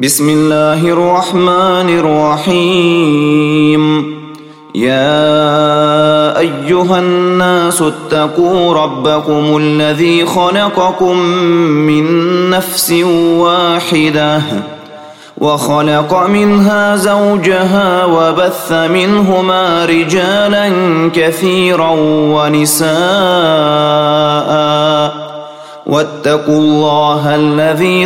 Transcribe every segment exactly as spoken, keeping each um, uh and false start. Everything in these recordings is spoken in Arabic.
بسم الله الرحمن الرحيم. يا أيها الناس اتقوا ربكم الذي خلقكم من نفس واحدة وخلق منها زوجها وبث منهما رجالا كثيرا ونساء واتقوا الله الذي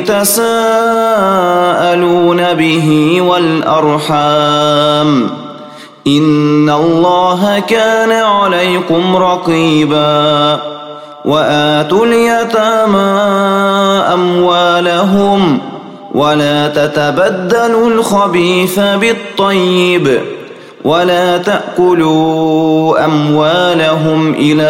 تساءلون به والأرحام إن الله كان عليكم رقيبا. وآتوا اليتامى أموالهم ولا تتبدلوا الخبيث بالطيب ولا تأكلوا أموالهم إلى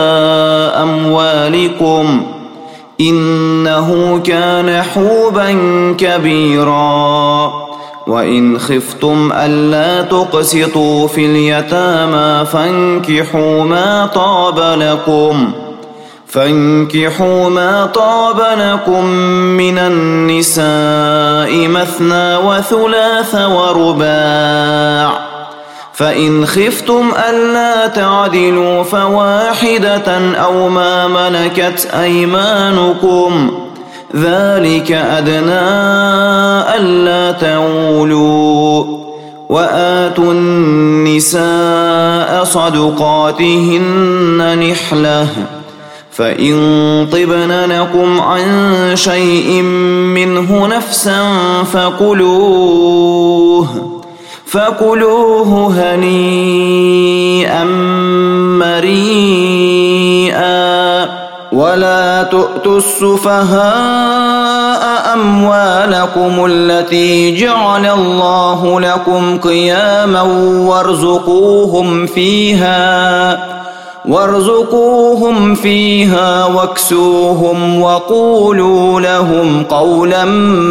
أموالكم إنه كان حوبا كبيرا. وإن خفتم ألا تقسطوا في اليتامى فانكحوا ما طاب لكم فانكحوا ما طاب لكم من النساء مثنى وثلاث ورباع، فإن خفتم ألا تعدلوا فواحدة أو ما ملكت أيمانكم ذلك أدنى ألا تعولوا. وآتوا النساء صدقاتهن نحلة فإن طبن لكم عن شيء منه نفسا فكلوه فكلوه هنيئا مريئا. ولا تؤتوا السفهاء أموالكم التي جعل الله لكم قياما وارزقوهم فيها وارزقوهم فيها واكسوهم وقولوا لهم قولا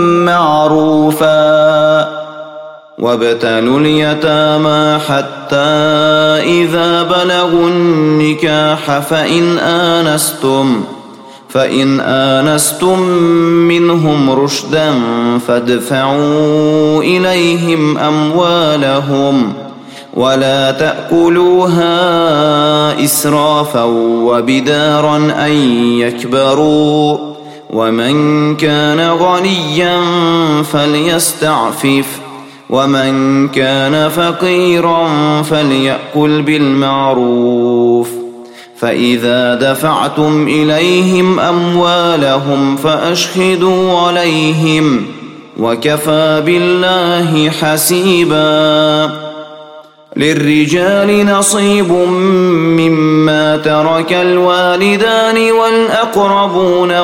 معروفا. وابتلوا اليتامى حتى إذا بلغوا النكاح فإن آنستم فإن آنستم منهم رشدا فادفعوا إليهم أموالهم ولا تأكلوها إسرافا وبدارا أن يكبروا. ومن كان غنيا فليستعفف ومن كان فقيرا فليأكل بالمعروف. فإذا دفعتم إليهم أموالهم فأشهدوا عليهم وكفى بالله حسيبا. للرجال نصيب مما ترك الوالدان والأقربون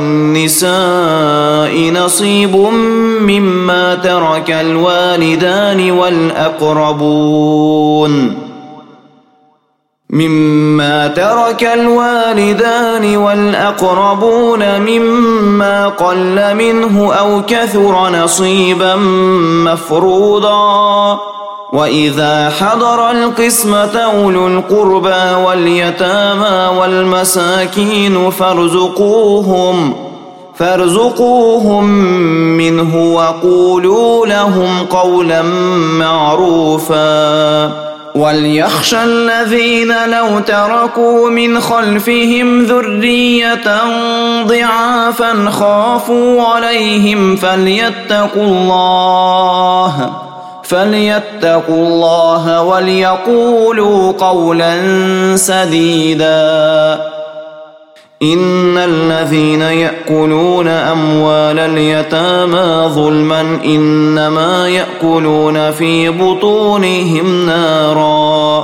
وللنساء نصيب مما ترك الوالدان والأقربون مما ترك الوالدان والأقربون مما قل منه أو كثر نصيبا مفروضا. وإذا حضر القسمة أولو القربى واليتامى والمساكين فارزقوهم فارزقوهم منه وقولوا لهم قولا معروفا. وليخشى الذين لو تركوا من خلفهم ذرية ضعافا خافوا عليهم فليتقوا الله فليتقوا الله وليقولوا قولا سديدا. إن الذين يأكلون أموال اليتامى ظلما إنما يأكلون في بطونهم نارا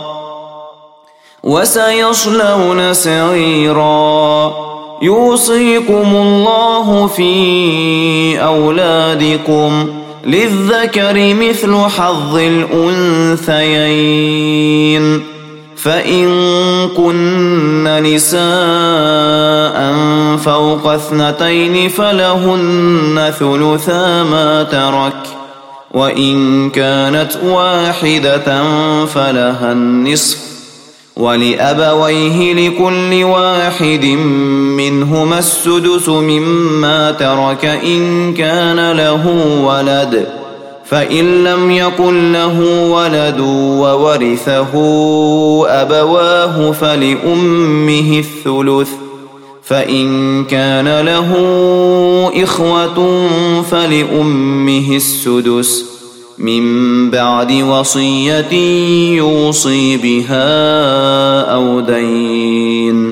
وسيصلون سعيرا. يوصيكم الله في أولادكم للذكر مثل حظ الأنثيين. فإن كن نساء فوق اثنتين فلهن ثلثا ما ترك وإن كانت واحدة فلها النصف ولأبويه لكل واحد منهما السدس مما ترك إن كان له ولد، فإن لم يكن له ولد وورثه أبواه فلأمه الثلث، فإن كان له إخوة فلأمه السدس من بعد وصية يوصي بها أو دين.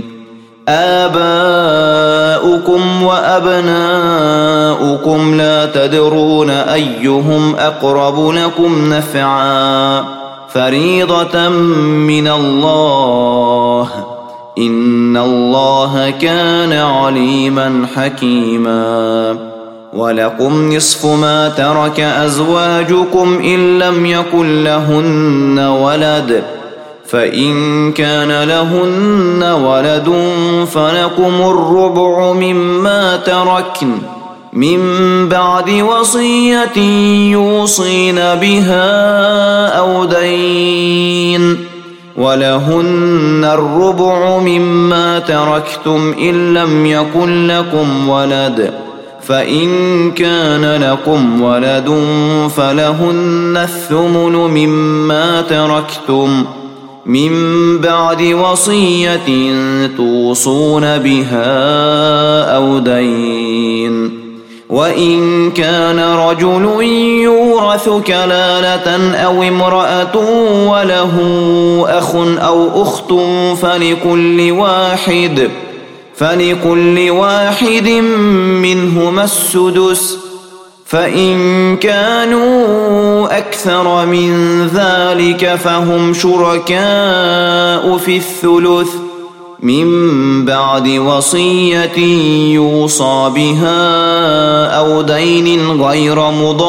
آباؤكم وأبناؤكم لا تدرون أيهم أقرب لكم نفعا فريضة من الله، إن الله كان عليما حكيما. ولكم نصف ما ترك أزواجكم إن لم يكن لهن ولد، فإن كان لهن ولد فلكم الربع مما تركن من بعد وصية يوصين بها أو دين، ولهن الربع مما تركتم إن لم يكن لكم ولد، فإن كان لكم ولد فلهن الثمن مما تركتم من بعد وصية توصون بها أو دين. وإن كان رجل يورث كلالة أو امرأة وله أخ أو أخت فلكل واحد فلكل واحد منهما السدس، فإن كانوا أكثر من ذلك فهم شركاء في الثلث من بعد وصية يوصى بها أو دين غير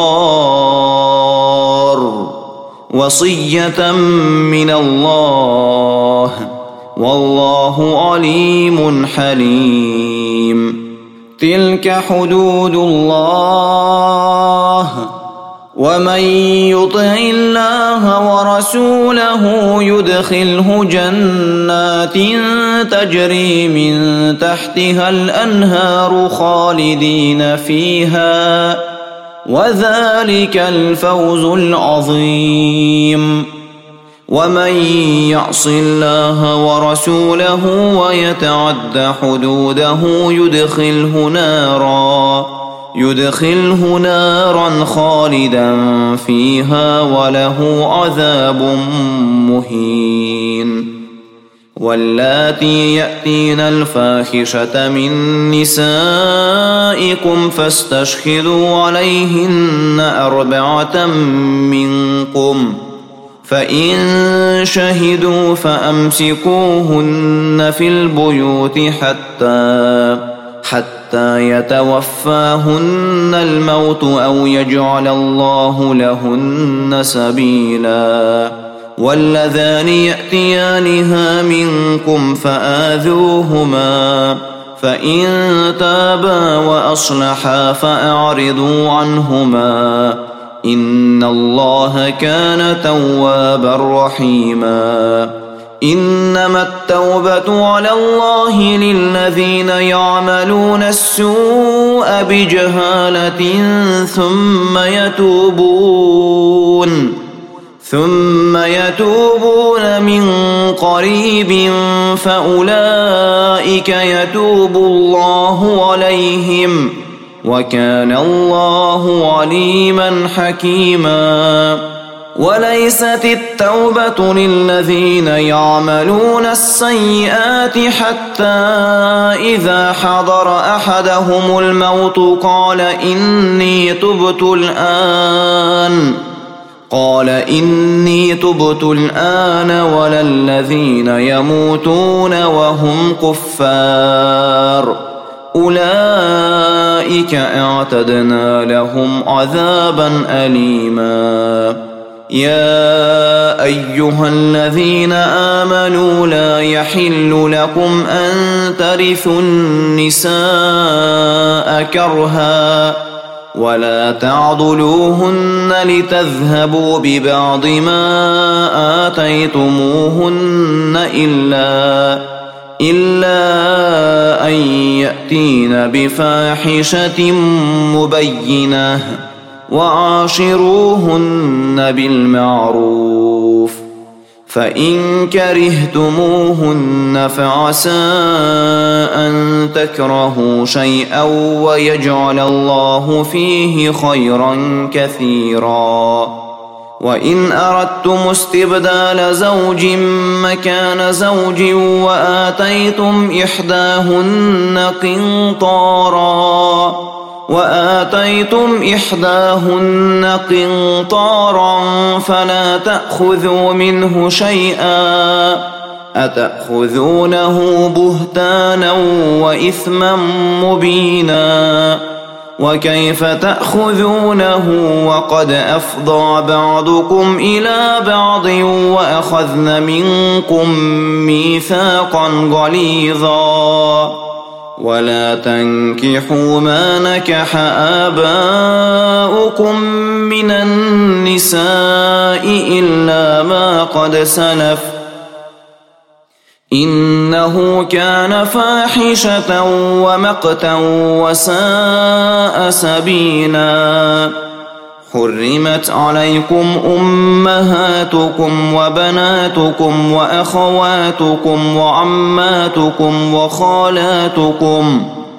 مضار، وصية من الله، والله عليم حليم. تلك حدود الله، ومن يطع الله ورسوله يدخله جنات تجري من تحتها الأنهار خالدين فيها، وذلك الفوز العظيم. ومن يعص الله ورسوله ويتعد حدوده يدخله نارا يدخله نارا خالدا فيها وله عذاب مهين. واللاتي يأتين الفاحشة من نسائكم فاستشهدوا عليهن أربعة منكم، فإن شهدوا فأمسكوهن في البيوت حتى حتى يتوفاهن الموت أو يجعل الله لهن سبيلا. واللذان يأتيانها منكم فآذوهما، فإن تابا وأصلحا فأعرضوا عنهما، إن الله كان توابا رحيما. إنما التوبة على الله للذين يعملون السوء بجهالة ثم يتوبون ثم يتوبون من قريب فأولئك يتوب الله عليهم، وكان الله عليما حكيما. وليست التوبة للذين يعملون السيئات حتى إذا حضر أحدهم الموت قال إني تبت الآن قال إني تبت الآن ولا الذين يموتون وهم كفار، أولئك اعتدنا لهم عذابا أليما. يا أيها الذين آمنوا لا يحل لكم أن ترثوا النساء كرها ولا تعضلوهن لتذهبوا ببعض ما آتيتموهن إلا إلا أن يأتين بفاحشة مبينة وعاشروهن بالمعروف فإن كرهتموهن فعسى أن تكرهوا شيئا ويجعل الله فيه خيرا كثيرا وإن أردتم استبدال زوج مكان زوج وآتيتم إحداهن قنطارا وآتيتم إحداهن قنطارا فلا تأخذوا منه شيئا أتأخذونه بهتانا وإثما مبينا وكيف تأخذونه وقد أفضى بعضكم إلى بعض وأخذن منكم ميثاقا غليظا ولا تنكحوا ما نكح آباؤكم من النساء إلا ما قد سلف إنه كان فاحشة ومقتا وساء سبيلا حرمت عليكم أمهاتكم وبناتكم وأخواتكم وعماتكم وخالاتكم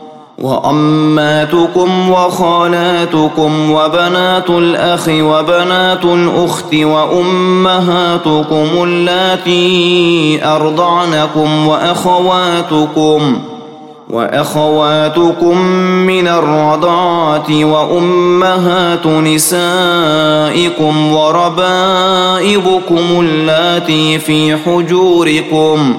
وعماتكم وخالاتكم وبنات الأخ وبنات الأخت وأمهاتكم اللاتي أرضعنكم وأخواتكم وأخواتكم من الرضاعة وأمهات نسائكم وربائبكم اللاتي في حجوركم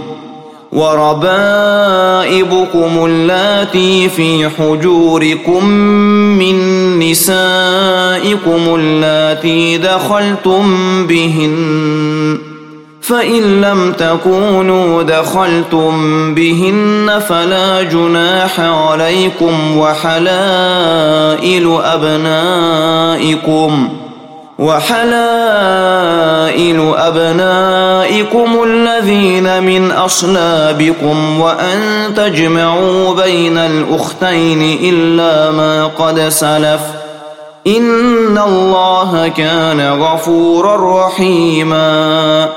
وربائبكم اللاتي في حجوركم من نسائكم اللاتي دخلتم بهن فإن لم تكونوا دخلتم بهن فلا جناح عليكم وحلائل أبنائكم وحلائل أبنائكم الذين من أصلابكم وأن تجمعوا بين الأختين إلا ما قد سلف إن الله كان غفورا رحيما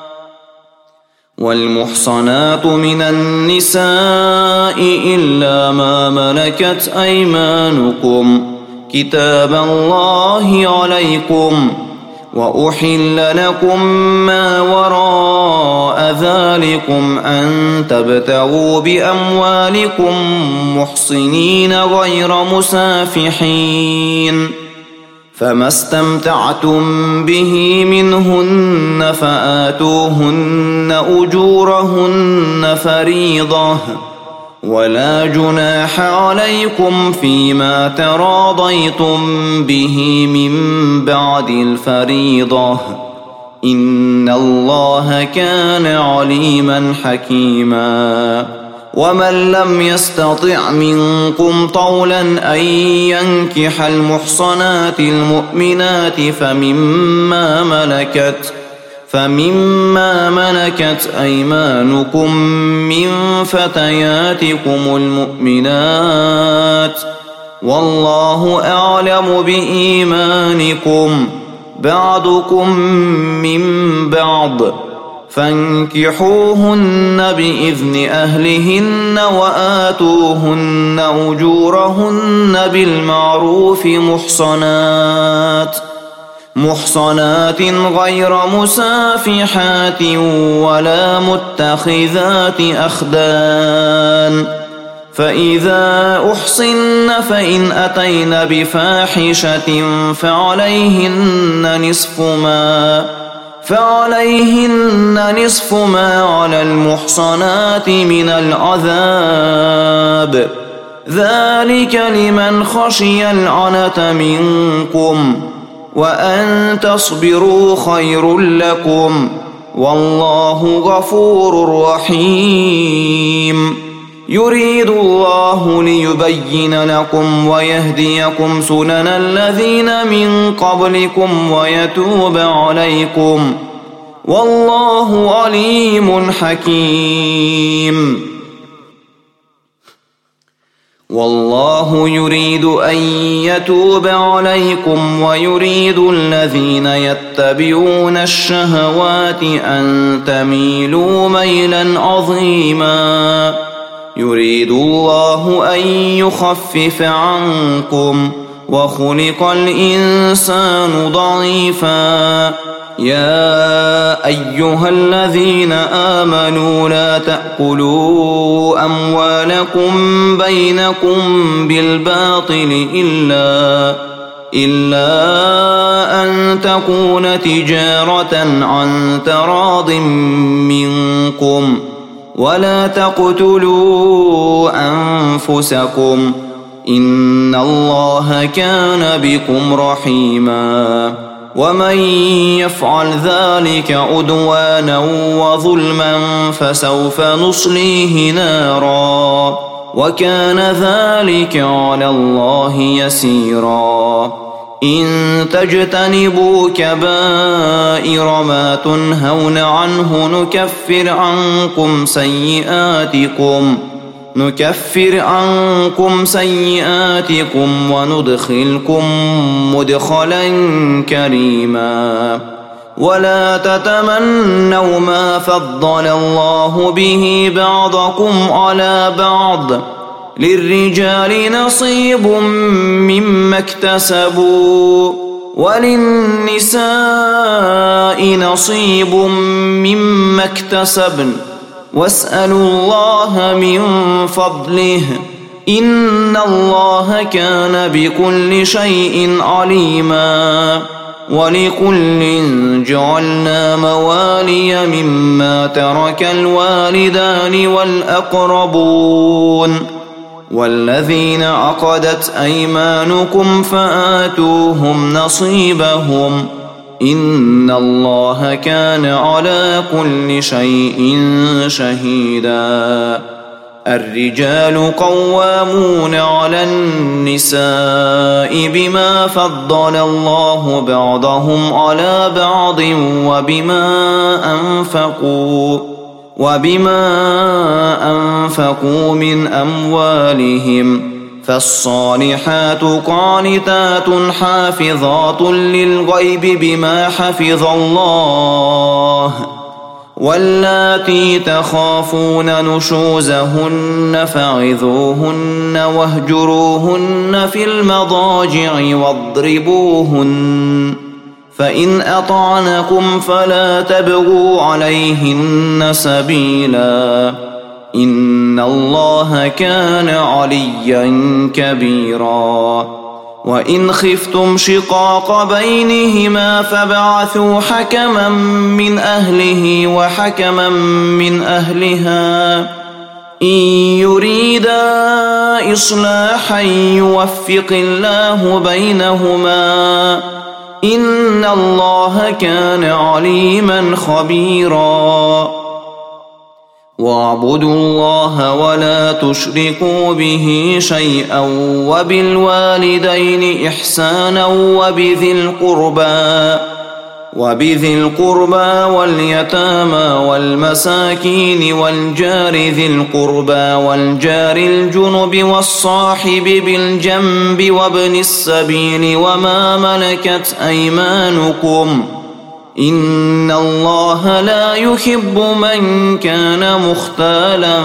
والمحصنات من النساء إلا ما ملكت أيمانكم كتاب الله عليكم وأحل لكم ما وراء ذلكم أن تبتغوا بأموالكم محصنين غير مسافحين فما استمتعتم به منهن فآتوهن أجورهن فريضة ولا جناح عليكم فيما تراضيتم به من بعد الفريضة إن الله كان عليما حكيما ومن لم يستطع منكم طولا أن ينكح المحصنات المؤمنات فمما ملكت فمما ملكت أيمانكم من فتياتكم المؤمنات والله أعلم بإيمانكم بعضكم من بعض فانكحوهن بإذن أهلهن وآتوهن أجورهن بالمعروف محصنات محصنات غير مسافحات ولا متخذات أخدان فإذا أحصن فإن أتين بفاحشة فعليهن نصف ما فعليهن نصف ما على المحصنات من العذاب ذلك لمن خشي العنة منكم وأن تصبروا خير لكم والله غفور رحيم يريد الله ليبين لكم ويهديكم سنن الذين من قبلكم ويتوب عليكم والله عليم حكيم. والله يريد أن يتوب عليكم ويريد الذين يتبعون الشهوات أن تميلوا ميلا عظيما. يريد الله أن يخفف عنكم وخلق الإنسان ضعيفا. يا أيها الذين آمنوا لا تأكلوا أموالكم بينكم بالباطل إلا إلا أن تكون تجارة عن تراض منكم ولا تقتلوا أنفسكم إن الله كان بكم رحيما. ومن يفعل ذلك عدوانا وظلما فسوف نصليه نارا وكان ذلك على الله يسيرا. إن تجتنبوا كبائر ما تنهون عنه نكفر عنكم سيئاتكم نكفر عنكم سيئاتكم وندخلكم مدخلا كريما. ولا تتمنوا ما فضل الله به بعضكم على بعض للرجال نصيب مما اكتسبوا وللنساء نصيب مما اكتسبن واسألوا الله من فضله إن الله كان بكل شيء عليما. ولكل جعلنا موالي مما ترك الوالدان والأقربون والذين عقدت أيمانكم فآتوهم نصيبهم إن الله كان على كل شيء شهيدا. الرجال قوامون على النساء بما فضل الله بعضهم على بعض وبما أنفقوا وبما أنفقوا من أموالهم فالصالحات قانتات حافظات للغيب بما حفظ الله واللاتي تخافون نشوزهن فعظوهن واهجروهن في المضاجع واضربوهن فإن أطعنكم فلا تبغوا عليهن سبيلا إن الله كان عليا كبيرا. وإن خفتم شقاق بينهما فابعثوا حكما من أهله وحكما من أهلها إن يريدا إصلاحا يوفق الله بينهما إن الله كان عليما خبيرا. واعبدوا الله ولا تشركوا به شيئا وبالوالدين إحسانا وبذي القربى وبذي القربى واليتامى والمساكين والجار ذي القربى والجار الجنب والصاحب بالجنب وابن السبيل وما ملكت أيمانكم إن الله لا يحب من كان مختالا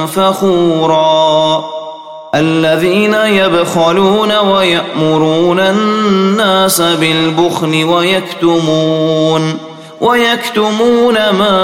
فخورا. الذين يبخلون ويأمرون الناس بالبخل ويكتمون ويكتمون ما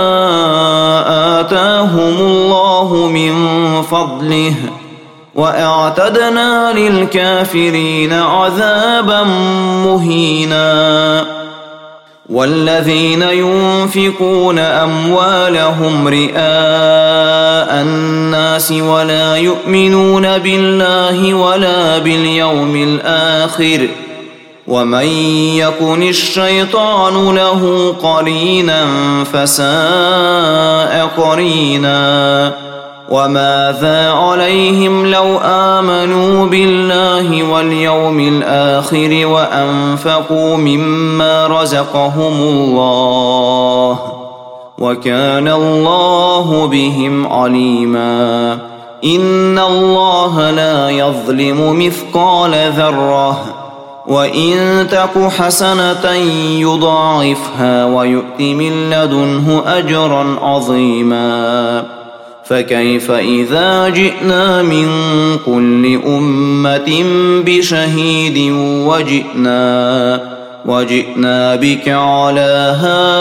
آتاهم الله من فضله وأعتدنا للكافرين عذابا مهينا. والذين ينفقون أموالهم رئاء الناس ولا يؤمنون بالله ولا باليوم الآخر ومن يكن الشيطان له قرينا فساء قرينا. وماذا عليهم لو آمنوا بالله واليوم الآخر وأنفقوا مما رزقهم الله وكان الله بهم عليما إن الله لا يظلم مثقال ذرة وإن تك حسنة يضاعفها ويؤت من لدنه أجرا عظيما فكيف إذا جئنا من كل أمة بشهيد وجئنا وجئنا بك على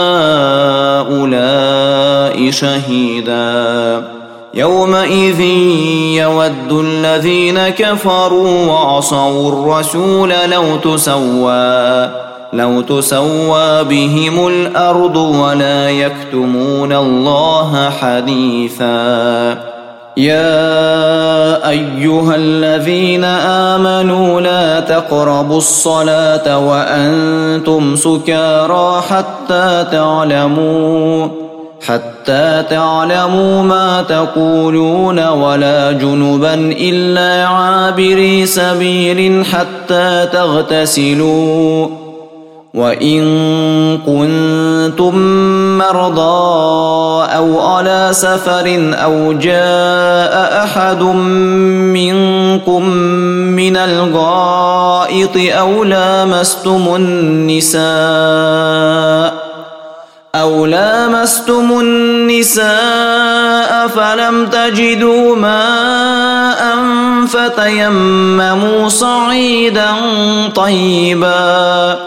هؤلاء شهيدا يومئذ يود الذين كفروا وعصوا الرسول لو تسوى لو تسوى بهم الأرض ولا يكتمون الله حديثا يا أيها الذين آمنوا لا تقربوا الصلاة وأنتم سكارى حتى تعلموا حتى تعلموا ما تقولون ولا جنبا إلا عابري سبيل حتى تغتسلوا وإن كنتم مرضى أو على سفر أو جاء أحد منكم من الغائط أو لامستم النساء أو لامستم النساء فلم تجدوا ماء فتيمموا صعيدا طيبا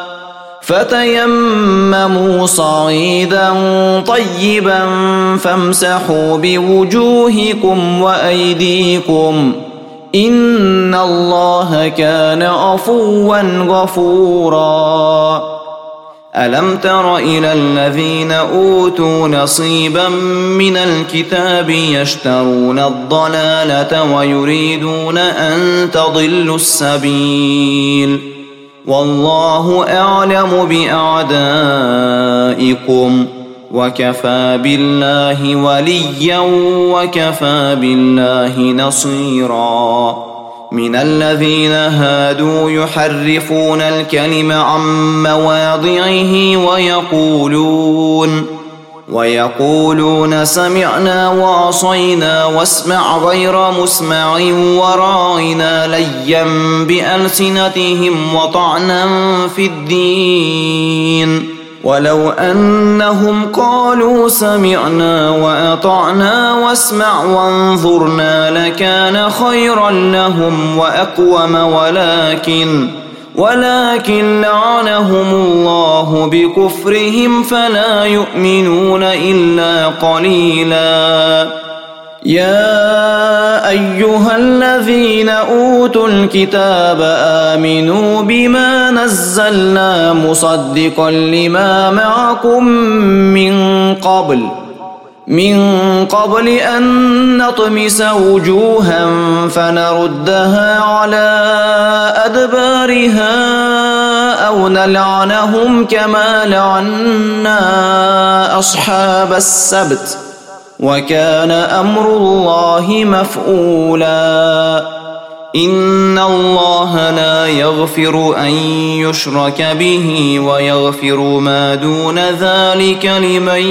فتيمموا صعيدا طيبا فامسحوا بوجوهكم وأيديكم إن الله كان عفوا غفورا ألم تر إلى الذين أوتوا نصيبا من الكتاب يشترون الضلالة ويريدون أن تضلوا السبيل والله أعلم بأعدائكم وكفى بالله وليا وكفى بالله نصيرا من الذين هادوا يحرفون الكلم عن مواضعه ويقولون ويقولون سمعنا وعصينا واسمع غير مسمع وراعنا ليا بألسنتهم وطعنا في الدين ولو أنهم قالوا سمعنا وأطعنا واسمع وانظرنا لكان خيرا لهم وأقوم ولكن ولكن لعنهم الله بكفرهم فلا يؤمنون إلا قليلا يا أيها الذين أوتوا الكتاب آمنوا بما نزلنا مصدقا لما معكم من قبل من قبل أن نطمس وجوها فنردها على أدبارها أو نلعنهم كما لعنا أصحاب السبت وكان أمر الله مفعولا إن الله لا يغفر أن يشرك به ويغفر ما دون ذلك لمن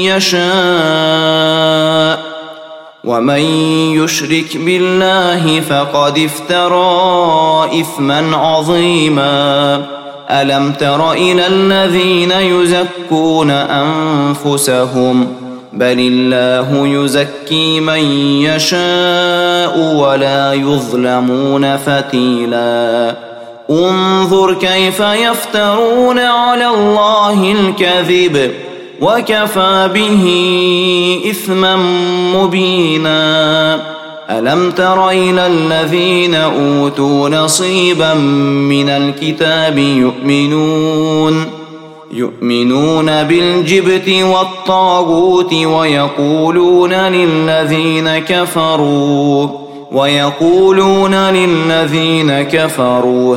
يشاء ومن يشرك بالله فقد افترى إثما عظيما ألم تر إلى الذين يزكون أنفسهم بل الله يزكي من يشاء ولا يظلمون فتيلا انظر كيف يفترون على الله الكذب وكفى به إثما مبينا ألم تر إلى الذين أوتوا نصيبا من الكتاب يؤمنون يؤمنون بالجبت والطاغوت ويقولون للذين كفروا ويقولون للذين كفروا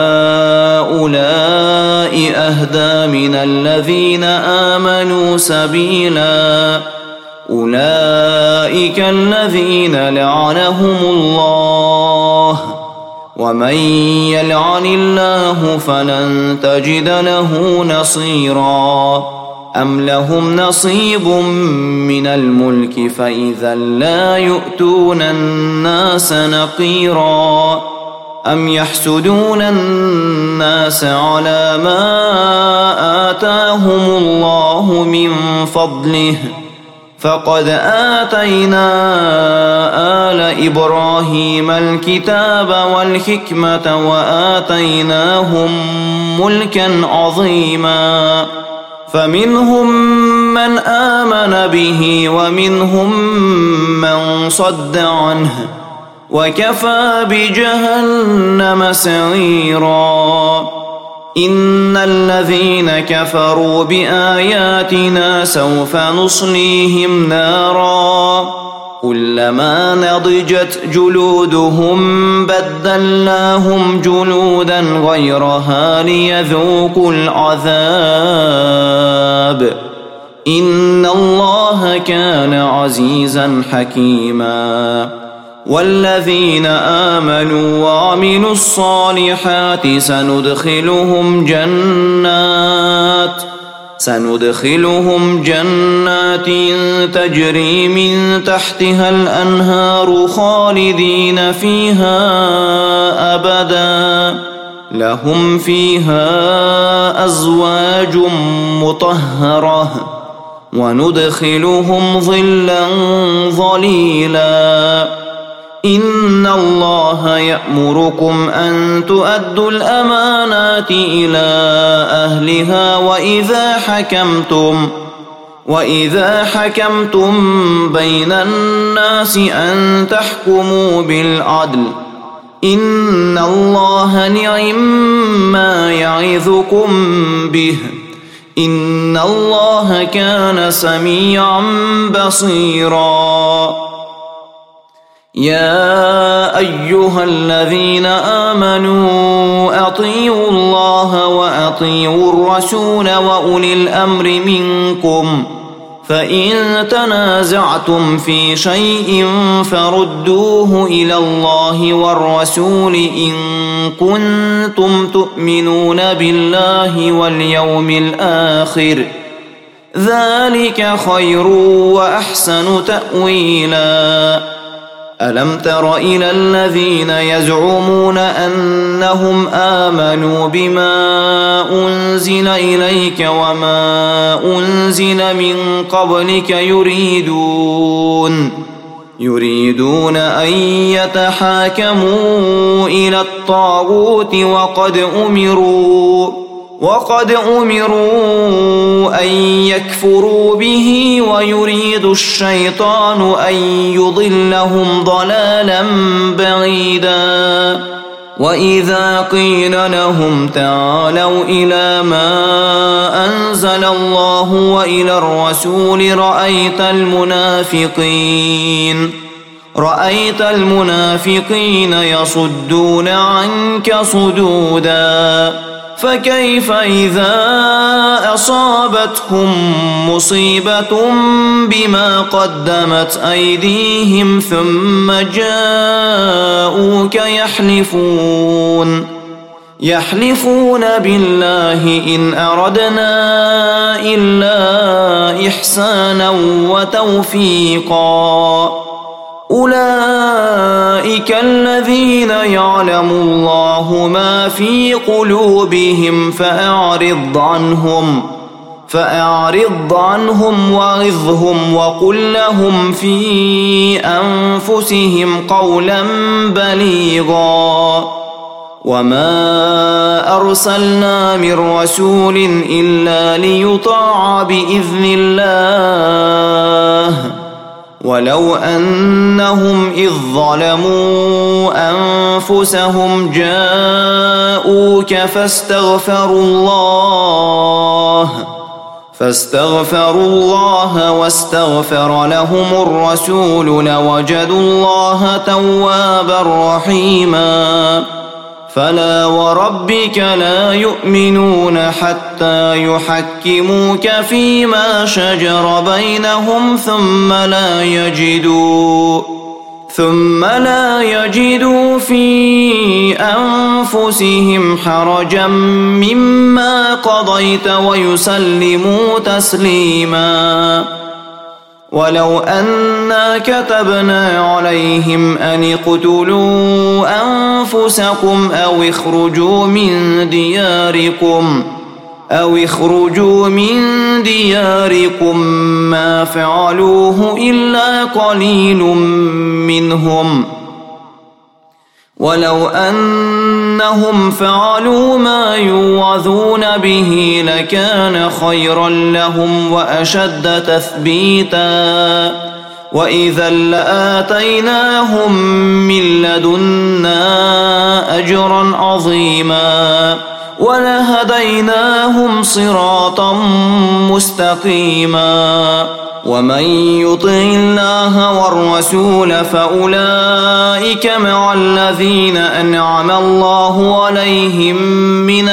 هؤلاء أهدى من الذين آمنوا سبيلا أولئك أولئك الذين لعنهم الله ومن يلعن الله فلن تجد له نصيرا أم لهم نصيب من الملك فإذا لا يؤتون الناس نقيرا أم يحسدون الناس على ما آتاهم الله من فضله فقد آتينا آل إبراهيم الكتاب والحكمة وآتيناهم ملكا عظيما فمنهم من آمن به ومنهم من صد عنه وكفى بجهنم سعيرا إن الذين كفروا بآياتنا سوف نصليهم نارا كلما نضجت جلودهم بدلناهم جلودا غيرها ليذوقوا العذاب إن الله كان عزيزا حكيما والذين آمنوا وعملوا الصالحات سندخلهم جنات سندخلهم جنات تجري من تحتها الأنهار خالدين فيها أبدا لهم فيها أزواج مطهرة وندخلهم ظلا ظليلا إن الله يأمركم أن تؤدوا الأمانات إلى أهلها وإذا حكمتم وإذا حكمتم بين الناس أن تحكموا بالعدل إن الله نعم ما يعظكم به إن الله كان سميعا بصيرا يا أيها الذين آمنوا أطيعوا الله وأطيعوا الرسول وأولي الأمر منكم فإن تنازعتم في شيء فردوه إلى الله والرسول إن كنتم تؤمنون بالله واليوم الآخر ذلك خير وأحسن تأويلا ألم تر إلى الذين يزعمون أنهم آمنوا بما أنزل إليك وما أنزل من قبلك يريدون يريدون أن يتحاكموا إلى الطاغوت وقد أمروا وقد أمروا أن يكفروا به ويريد الشيطان أن يضلهم ضلالا بعيدا وإذا قيل لهم تعالوا إلى ما أنزل الله وإلى الرسول رأيت المنافقين رأيت المنافقين يصدون عنك صدودا فكيف إذا أصابتهم مصيبة بما قدمت أيديهم ثم جاءوك يحلفون يحلفون بالله إن أردنا إلا إحسانا وتوفيقا أولئك الذين يعلم الله ما في قلوبهم فأعرض عنهم فأعرض عنهم وعظهم وقل لهم في أنفسهم قولا بليغا وما أرسلنا من رسول إلا ليطاع بإذن الله ولو أنهم إذ ظلموا أنفسهم جاءوك فاستغفروا الله فاستغفروا الله واستغفر لهم الرسول لوجدوا الله توابا رحيما فلا وربك لا يؤمنون حتى يحكموك فيما شجر بينهم ثم لا يجدوا ثم لا يجدوا في أنفسهم حرجا مما قضيت ويسلموا تسليما. ولو أنا كتبنا عليهم أن اقتلوا أنفسكم أو اخرجوا من دياركم أو اخرجوا من دياركم ما فعلوه إلا قليل منهم ولو أنهم فعلوا ما يوعظون به لكان خيرا لهم وأشد تثبيتا وإذا لآتيناهم من لدنا أجرا عظيما ولهديناهم صراطا مستقيما. ومن يطع الله والرسول فأولئك مع الذين أنعم الله عليهم من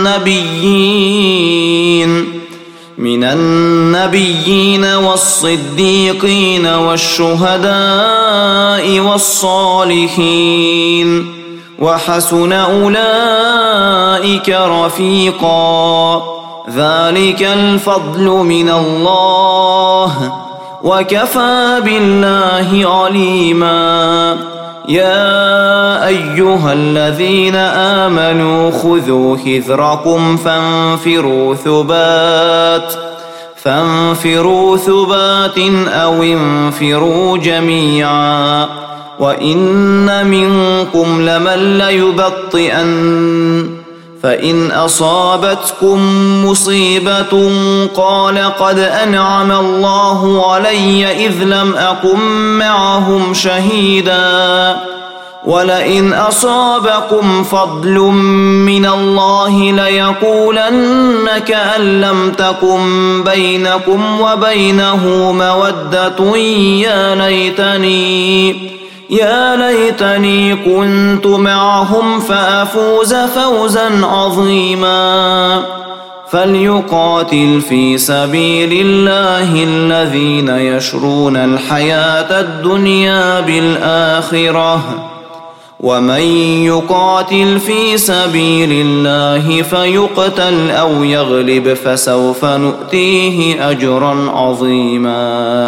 النبيين من النبيين والصديقين والشهداء والصالحين وحسن أولئك رفيقا. ذلك الفضل من الله وكفى بالله عليما. يا أيها الذين آمنوا خذوا حذركم فانفروا ثبات فانفروا ثبات أو انفروا جميعا وإن منكم لمن ليبطئن فإن أصابتكم مصيبة قال قد أنعم الله علي إذ لم أكن معهم شهيدا ولئن أصابكم فضل من الله ليقولن كأن لم تكن بينكم وبينه مودة يا ليتني يا ليتني كنت معهم فأفوز فوزا عظيما. فليقاتل في سبيل الله الذين يشرون الحياة الدنيا بالآخرة ومن يقاتل في سبيل الله فيقتل أو يغلب فسوف نؤتيه أجرا عظيما.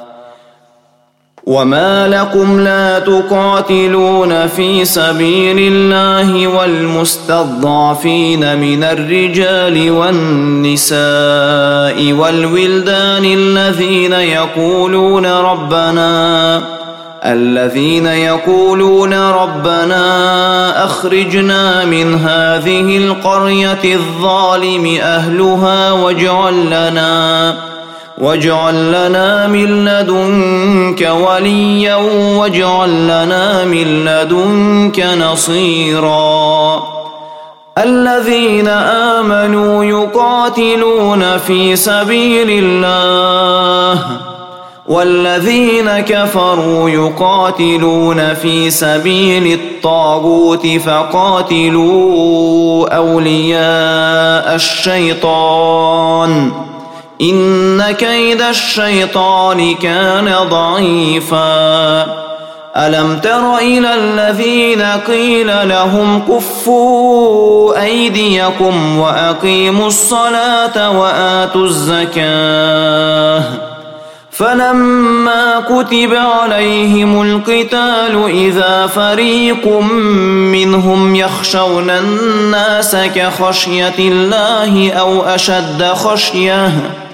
وما لكم لا تقاتلون في سبيل الله والمستضعفين من الرجال والنساء والولدان الذين يقولون ربنا الذين يقولون ربنا أخرجنا من هذه القرية الظالم أهلها واجعل لنا واجعل لنا من لدنك وليا واجعل لنا من لدنك نصيرا. الذين آمنوا يقاتلون في سبيل الله والذين كفروا يقاتلون في سبيل الطاغوت فقاتلوا أولياء الشيطان إن كيد الشيطان كان ضعيفا. ألم تر إلى الذين قيل لهم كفوا أيديكم وأقيموا الصلاة وآتوا الزكاة فلما كتب عليهم القتال إذا فريق منهم يخشون الناس كخشية الله أو أشد خشية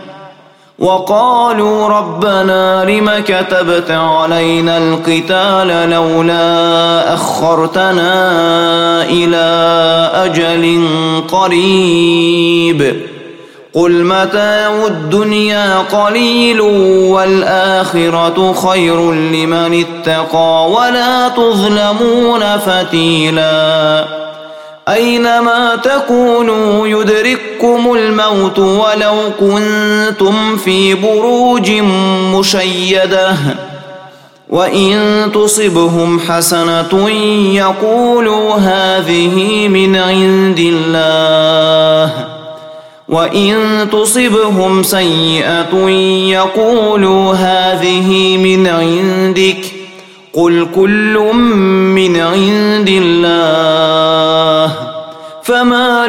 وقالوا ربنا لم كتبت علينا القتال لولا أخرتنا إلى أجل قريب قل متاع الدنيا قليل والآخرة خير لمن اتقى ولا تظلمون فتيلا. أينما تكونوا يدرككم الموت ولو كنتم في بروج مشيدة وإن تصبهم حسنة يقولوا هذه من عند الله وإن تصبهم سيئة يقولوا هذه من عندك قل كل من عند الله فما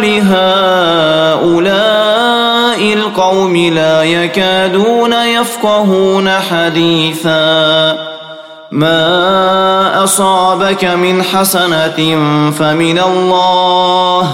لهؤلاء القوم لا يكادون يفقهون حديثا ما أصابك من حسنة فمن الله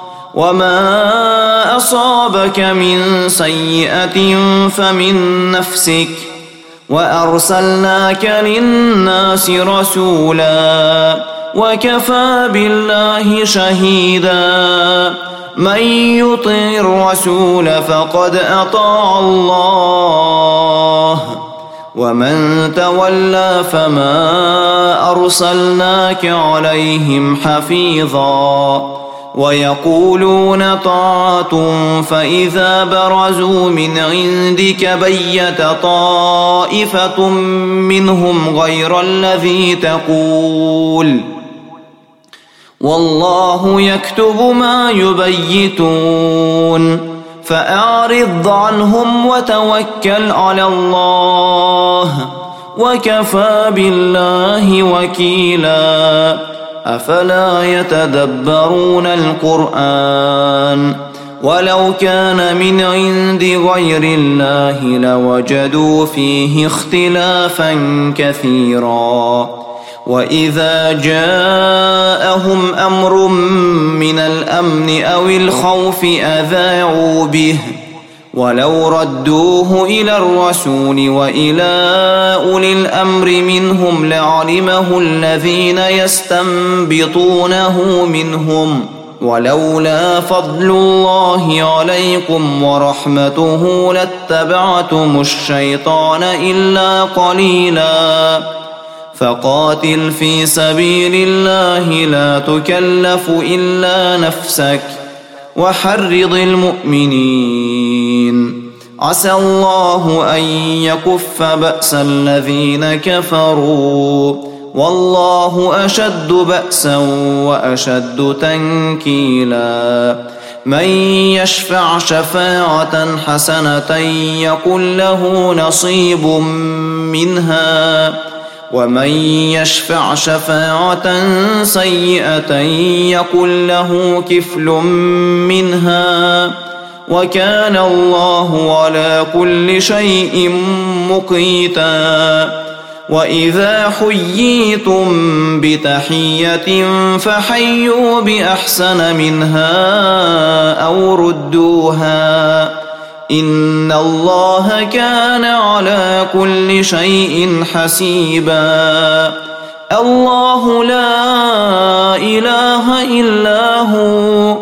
وما أصابك من سيئة فمن نفسك وأرسلناك للناس رسولا وكفى بالله شهيدا من يطع الرسول فقد أطاع الله ومن تولى فما أرسلناك عليهم حفيظا ويقولون طاعة فإذا برزوا من عندك بيت طائفة منهم غير الذي تقول والله يكتب ما يبيتون فأعرض عنهم وتوكل على الله وكفى بالله وكيلا أفلا يتدبرون القرآن ولو كان من عند غير الله لوجدوا فيه اختلافا كثيرا وإذا جاءهم أمر من الأمن أو الخوف أذاعوا به ولو ردوه إلى الرسول وإلى أولي الأمر منهم لعلمه الذين يستنبطونه منهم ولولا فضل الله عليكم ورحمته لاتبعتم الشيطان إلا قليلا فقاتل في سبيل الله لا تكلف إلا نفسك وحرض المؤمنين عسى الله أن يكف بأس الذين كفروا والله أشد بأسا وأشد تنكيلا من يشفع شفاعة حسنة يكن له نصيب منها ومن يشفع شفاعة سيئة يكن له كفل منها وكان الله على كل شيء مقيتا وإذا حييتم بتحية فحيوا بأحسن منها أو ردوها إن الله كان على كل شيء حسيبا الله لا إله إلا هو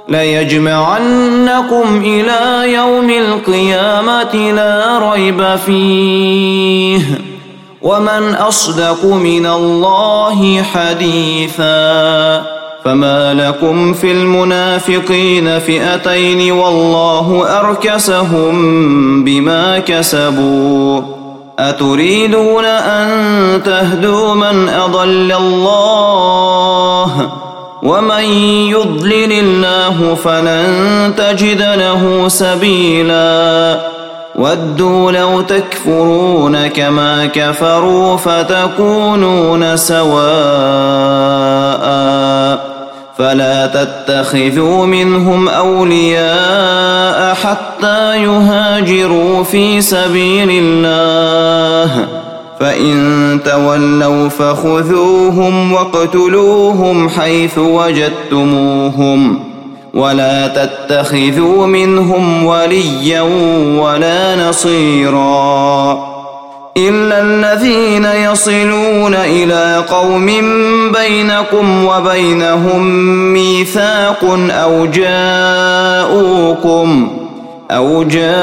ليجمعنكم إلى يوم القيامة لا ريب فيه ومن أصدق من الله حديثا فما لكم في المنافقين فئتين والله أركسهم بما كسبوا أتريدون أن تهدوا من أضل الله ومن يضلل الله فلن تجد له سبيلا ودوا لو تكفرون كما كفروا فتكونون سواء فلا تتخذوا منهم أولياء حتى يهاجروا في سبيل الله فإن تولوا فخذوهم واقتلوهم حيث وجدتموهم ولا تتخذوا منهم وليا ولا نصيرا إلا الذين يصلون إلى قوم بينكم وبينهم ميثاق أو جاءوكم أو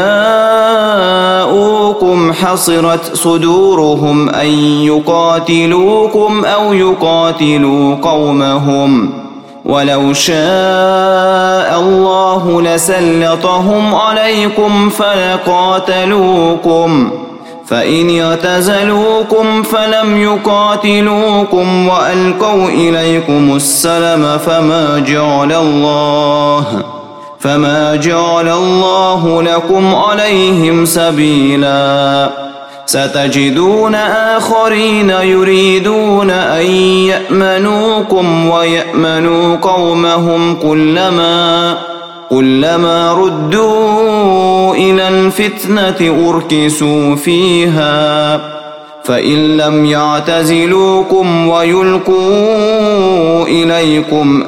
جاءوكم حصرت صدورهم أن يقاتلوكم أو يقاتلوا قومهم ولو شاء الله لسلطهم عليكم فلقاتلوكم فإن اعتزلوكم فلم يقاتلوكم وألقوا إليكم السلم فما جعل الله فما جعل الله لكم عليهم سبيلا ستجدون آخرين يريدون أن يأمنوكم ويأمنوا قومهم كلما كلما ردوا إلى الفتنة أركسوا فيها فإن لم يعتزلوكم ويلقوا إليكم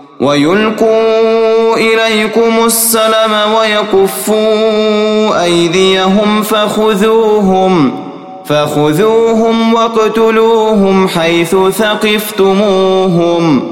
ويلقوا إليكم السلم ويكفوا أيديهم فخذوهم فخذوهم واقتلوهم حيث ثقفتموهم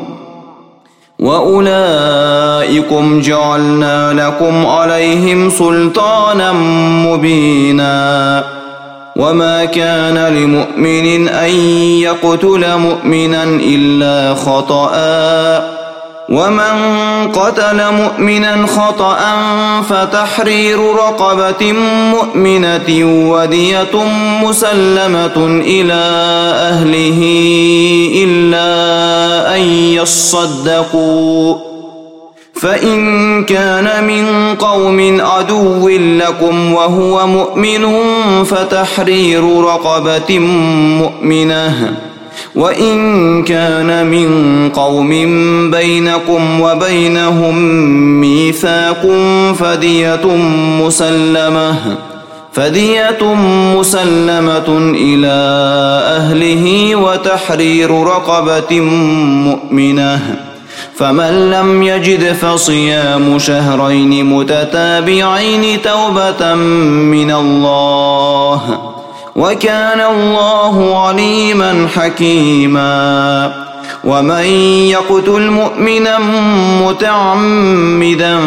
وأولئكم جعلنا لكم عليهم سلطانا مبينا وما كان لمؤمن أن يقتل مؤمنا إلا خطأ ومن قتل مؤمنا خطأ فتحرير رقبة مؤمنة ودية مسلمة إلى أهله إلا أن يصدقوا فإن كان من قوم عدو لكم وهو مؤمن فتحرير رقبة مؤمنة وإن كان من قوم بينكم وبينهم ميثاق فدية مسلمة فدية مسلمة إلى أهله وتحرير رقبة مؤمنة فمن لم يجد فصيام شهرين متتابعين توبة من الله وكان الله عليما حكيما ومن يقتل مؤمنا متعمدا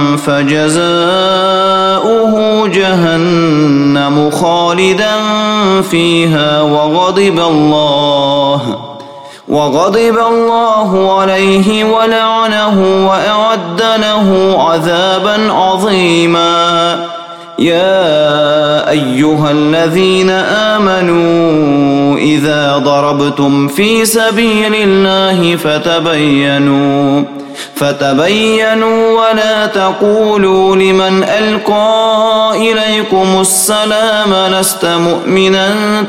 فجزاؤه جهنم خالدا فيها وغضب الله وغضب الله عليه ولعنه وأعد له عذابا عظيما يا أيها الذين آمنوا إذا ضربتم في سبيل الله فتبينوا فتبينوا ولا تقولوا لمن ألقى إليكم السلام لست مؤمنا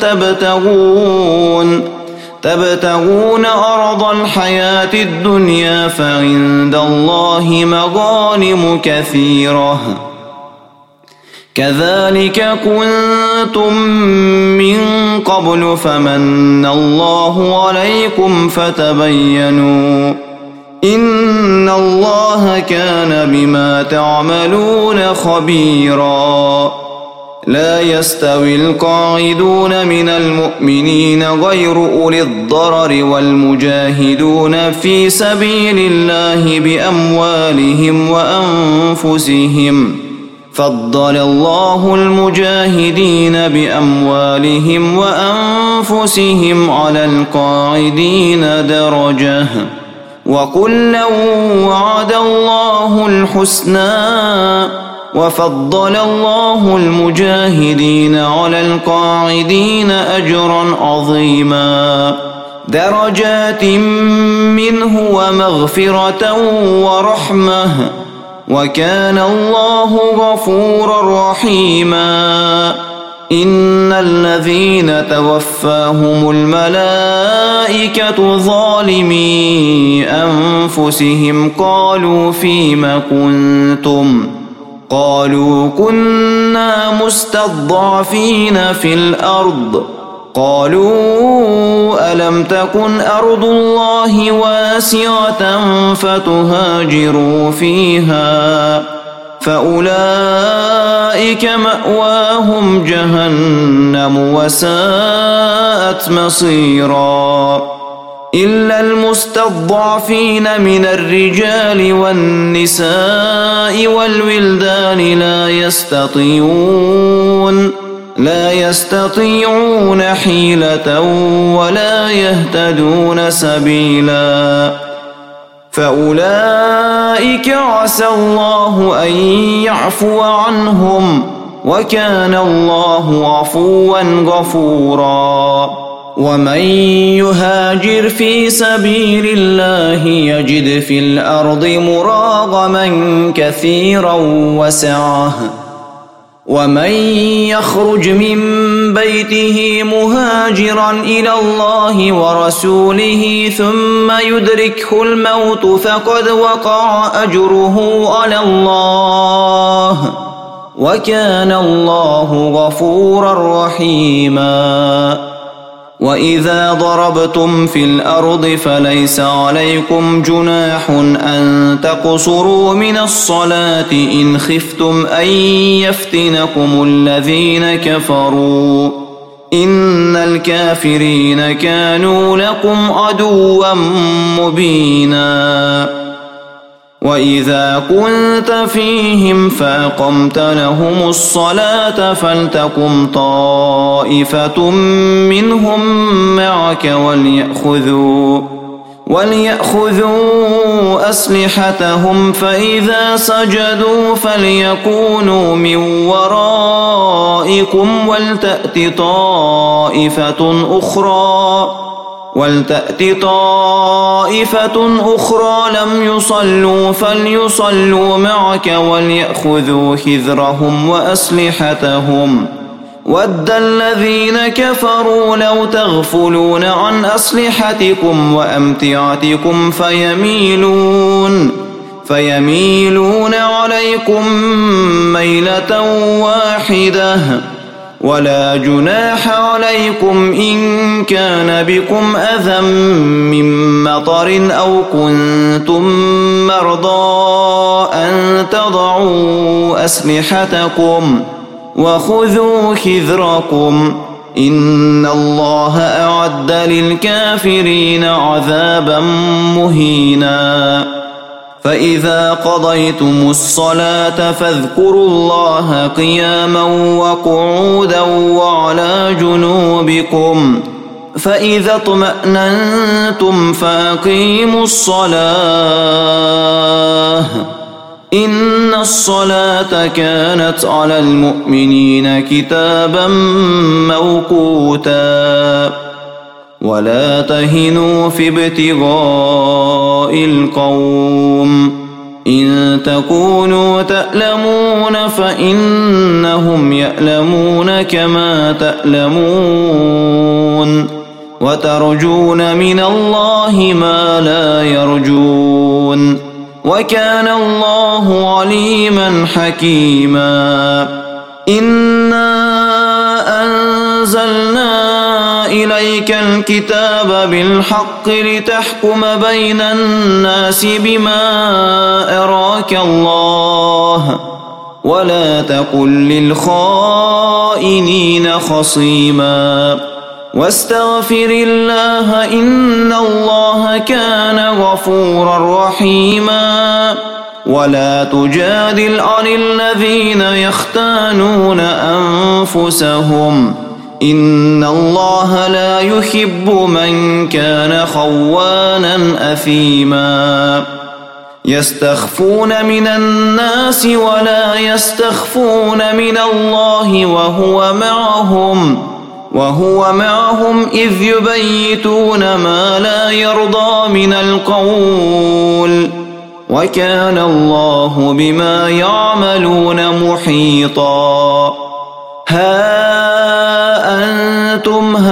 تبتغون تبتغون أرض الحياة الدنيا فعند الله مغانم كثيرة كذلك كنتم من قبل فمن الله عليكم فتبينوا إن الله كان بما تعملون خبيرا لا يستوي القاعدون من المؤمنين غير أولي الضرر والمجاهدون في سبيل الله بأموالهم وأنفسهم فضل الله المجاهدين بأموالهم وأنفسهم على القاعدين درجة وكلا وعد الله الحسنى وفضل الله المجاهدين على القاعدين أجرا عظيما درجات منه ومغفرة ورحمة وكان الله غفورا رحيما إن الذين توفاهم الملائكة ظالمي أنفسهم قالوا فيم كنتم قالوا كنا مستضعفين في الأرض قالوا ألم تكن أرض الله واسعة فتهاجروا فيها فأولئك مأواهم جهنم وساءت مصيرا إلا المستضعفين من الرجال والنساء والولدان لا يستطيعون لا يستطيعون حيلة ولا يهتدون سبيلا فأولئك عسى الله أن يعفو عنهم وكان الله عفوا غفورا. ومن يهاجر في سبيل الله يجد في الأرض مراغما كثيرا وسعة، ومن يخرج من بيته مهاجرا إلى الله ورسوله ثم يدركه الموت فقد وقع أجره على الله، وكان الله غفورا رحيما. وإذا ضربتم في الأرض فليس عليكم جناح أن تقصروا من الصلاة إن خفتم أن يفتنكم الذين كفروا، إن الكافرين كانوا لكم عدوا مبينا. وإذا كنت فيهم فأقمت لهم الصلاة فلتقم طائفة منهم معك وليأخذوا وليأخذوا أسلحتهم، فإذا سجدوا فليكونوا من ورائكم ولتأت طائفة أخرى ولتأت طائفة أخرى لم يصلوا فليصلوا معك وليأخذوا حذرهم وأسلحتهم. ود الذين كفروا لو تغفلون عن أسلحتكم وأمتعتكم فيميلون فيميلون عليكم ميلة واحدة، ولا جناح عليكم إن كان بكم أذى من مطر أو كنتم مرضى أن تضعوا أسلحتكم وخذوا حذركم، إن الله أعد للكافرين عذابا مهينا. فإذا قضيتم الصلاة فاذكروا الله قياما وقعودا وعلى جنوبكم، فإذا اطمأننتم فأقيموا الصلاة، إن الصلاة كانت على المؤمنين كتابا موقوتا. ولا تهنوا في ابتغاء القوم، إن تكونوا تألمون فإنهم يألمون كما تألمون، وترجون من الله ما لا يرجون، وكان الله عليما حكيما. إنا أنزلنا إليك الكتاب بالحق لتحكم بين الناس بما أراك الله، ولا تكن للخائنين خصيما، واستغفر الله إن الله كان غفورا رحيما. ولا تجادل عن الذين يختانون أنفسهم، إن الله لا يحب من كان خوانا أثيما. يستخفون من الناس ولا يستخفون من الله وهو معهم وهو معهم إذ يبيتون ما لا يرضى من القول، وكان الله بما يعملون محيطا. ها أنتم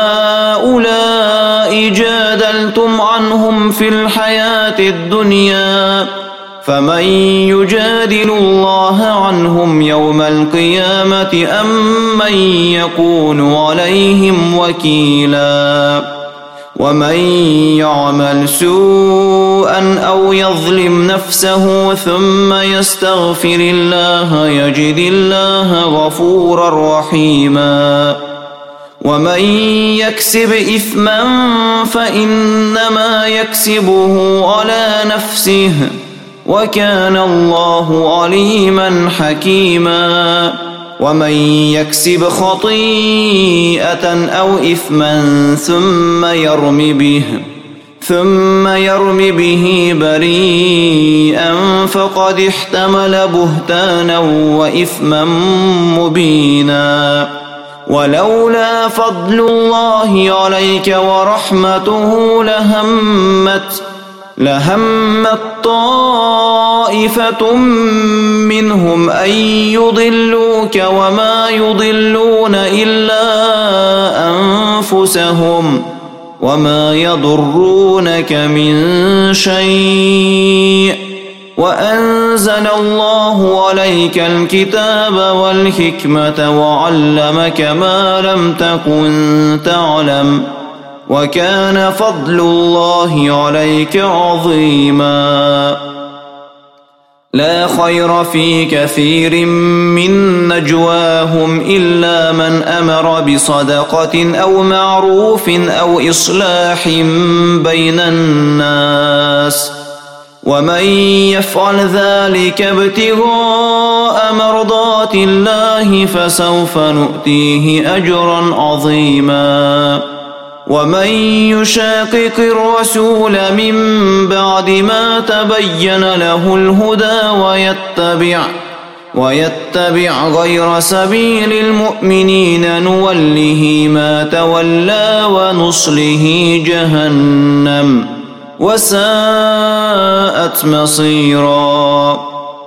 هؤلاء جادلتم عنهم في الحياة الدنيا، فمن يجادل الله عنهم يوم القيامة أم من يكون عليهم وكيلا. ومن يعمل سوءا أو يظلم نفسه ثم يستغفر الله يجد الله غفورا رحيما. ومن يكسب إثما فإنما يكسبه على نفسه، وكان الله عليما حكيما. ومن يكسب خطيئة أو إثما ثم يرم به ثم يرم به بريئا فقد احتمل بهتانا وإثما مبينا. ولولا فضل الله عليك ورحمته لهمت لهمت طائفة منهم أن يضلوك وما يضلون إلا أنفسهم وما يضرونك من شيء وأنزل الله عليك الكتاب والحكمة وعلمك ما لم تكن تعلم وكان فضل الله عليك عظيما. لا خير في كثير من نجواهم إلا من أمر بصدقة أو معروف أو إصلاح بين الناس ومن يفعل ذلك ابتغاء مرضات الله فسوف نؤتيه أجرا عظيما. ومن يشاقق الرسول من بعد ما تبين له الهدى ويتبع ويتبع غير سبيل المؤمنين نوله ما تولى ونصله جهنم وساءت مصيرا.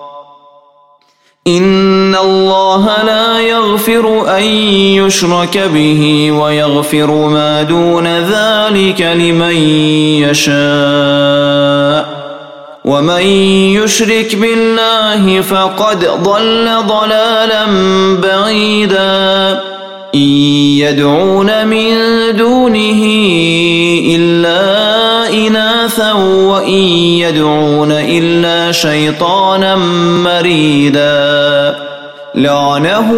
إن الله لا يغفر أن يشرك به ويغفر ما دون ذلك لمن يشاء ومن يشرك بالله فقد ضل ضلالا بعيدا. إن يدعون من دونه إلا إناثا وإن يدعون إلا شيطانا مريدا لعنه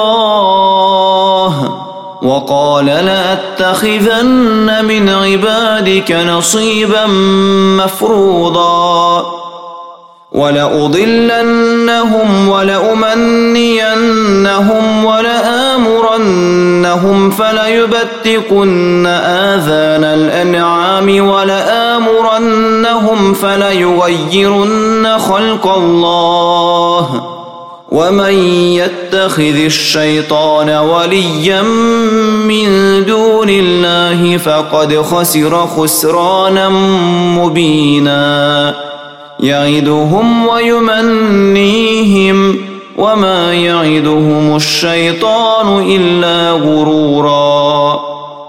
الله وقال لأتخذن من عبادك نصيبا مفروضا ولأضلنهم ولأمنينهم ولآمرنهم فليبتكن آذان الأنعام ولآمرنهم فليغيرن خلق الله ومن يتخذ الشيطان وليا من دون الله فقد خسر خسرانا مبينا. يعدهم ويمنيهم وما يعدهم الشيطان إلا غرورا.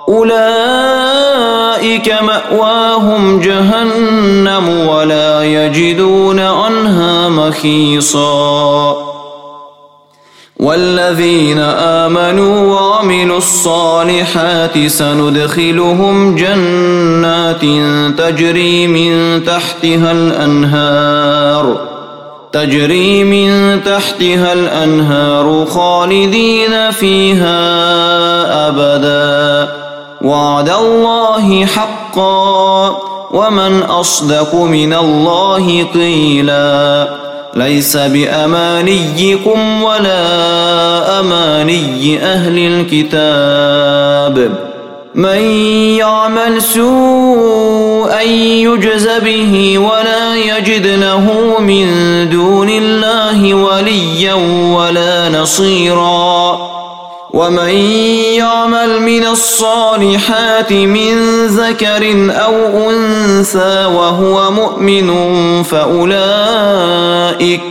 أولئك مأواهم جهنم ولا يجدون عنها محيصا. والذين آمنوا وعملوا الصالحات سندخلهم جنات تجري من تحتها الأنهار تجري من تحتها الأنهار خالدين فيها أبدا وعد الله حقا ومن أصدق من الله قيلا. ليس بأمانيكم ولا أماني أهل الكتاب من يعمل سوءا يجز به ولا يجد له من دون الله وليا ولا نصيرا. ومن يعمل من الصالحات من ذكر أو أنثى وهو مؤمن فأولئك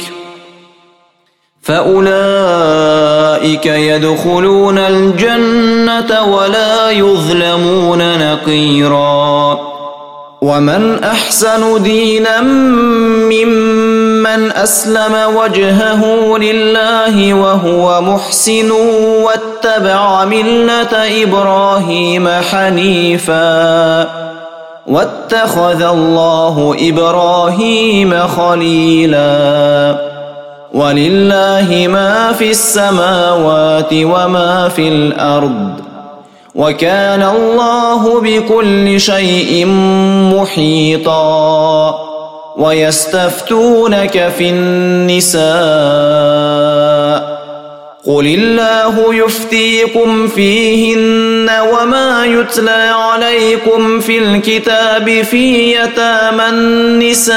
فأولئك يدخلون الجنة ولا يظلمون نقيرا. ومن أحسن دينا ممن أسلم وجهه لله وهو محسن واتبع ملة إبراهيم حنيفا واتخذ الله إبراهيم خليلا. ولله ما في السماوات وما في الأرض وكان الله بكل شيء محيطا. ويستفتونك في النساء قل الله يفتيكم فيهن وما يتلى عليكم في الكتاب في يتامى النساء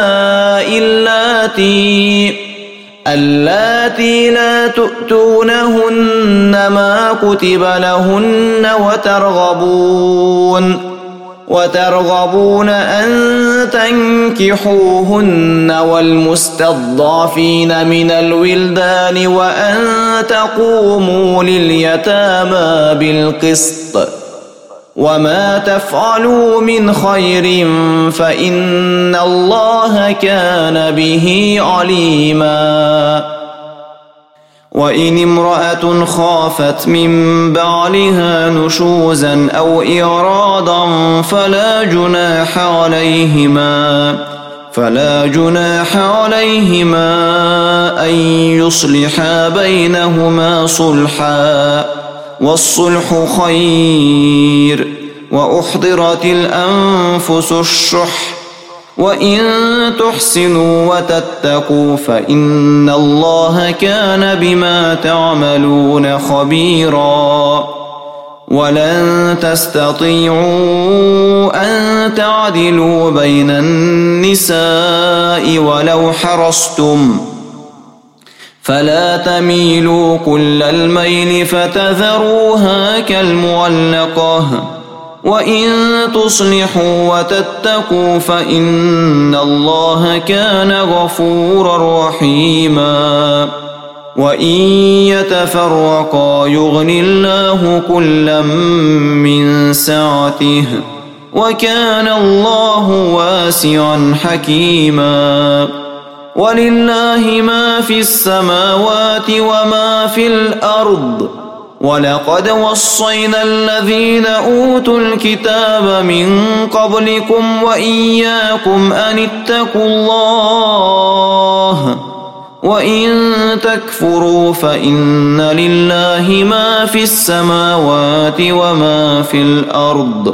اللاتي اللاتي لا تؤتونهن ما كتب لهن وترغبون وترغبون أن تنكحوهن والمستضعفين من الولدان وأن تقوموا لليتامى بالقسط وما تفعلوا من خير فإن الله كان به عليما وإن امرأة خافت من بعلها نشوزا أو إعراضا فلا جناح عليهما فلا جناح عليهما أن يصلحا بينهما صلحا والصلح خير وأحضرت الأنفس الشح وإن تحسنوا وتتقوا فإن الله كان بما تعملون خبيرا ولن تستطيعوا أن تعدلوا بين النساء ولو حرصتم فلا تميلوا كل الميل فتذروها كالمعلقة وإن تصلحوا وتتقوا فإن الله كان غفورا رحيما وإن يتفرقا يغن الله كلا من سعته وكان الله واسعا حكيما ولله ما في السماوات وما في الأرض ولقد وصينا الذين أوتوا الكتاب من قبلكم وإياكم أن اتقوا الله وإن تكفروا فإن لله ما في السماوات وما في الأرض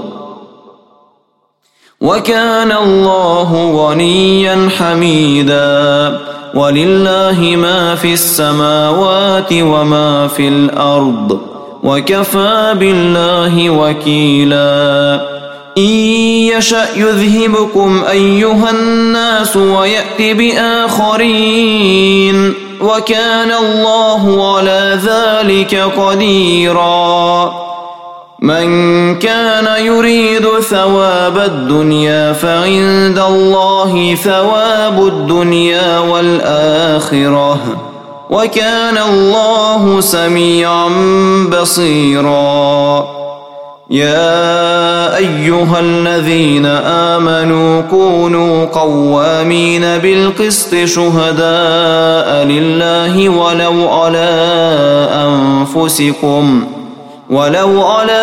وكان الله غنيا حميدا ولله ما في السماوات وما في الأرض وكفى بالله وكيلا إن يشأ يذهبكم أيها الناس ويأت بآخرين وكان الله على ذلك قديرا من كان يريد ثواب الدنيا فعند الله ثواب الدنيا والآخرة وكان الله سميعا بصيرا يا أيها الذين آمنوا كونوا قوامين بالقسط شهداء لله ولو على أنفسكم ولو على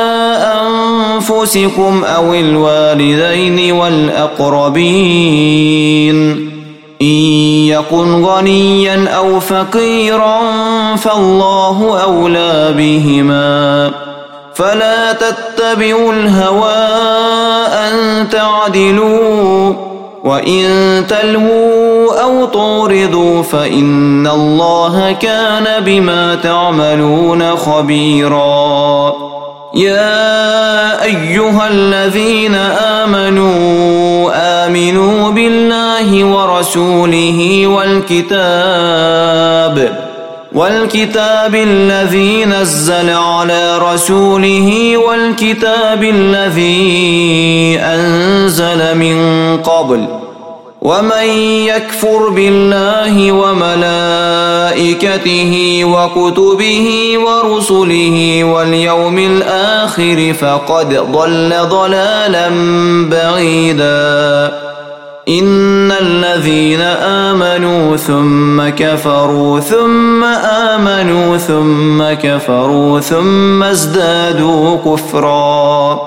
أنفسكم أو الوالدين والأقربين إن يكن غنيا أو فقيرا فالله أولى بهما فلا تتبعوا الهوى أن تعدلوا وإن تلهوا أو تعرضوا فإن الله كان بما تعملون خبيرا يا أيها الذين آمنوا آمنوا بالله ورسوله والكتاب والكتاب الذي نزل على رسوله والكتاب الذي أنزل من قبل ومن يكفر بالله وملائكته وكتبه ورسله واليوم الآخر فقد ضل ضلالا بعيدا إن الذين آمنوا ثم كفروا ثم آمنوا ثم كفروا ثم ازدادوا كفرا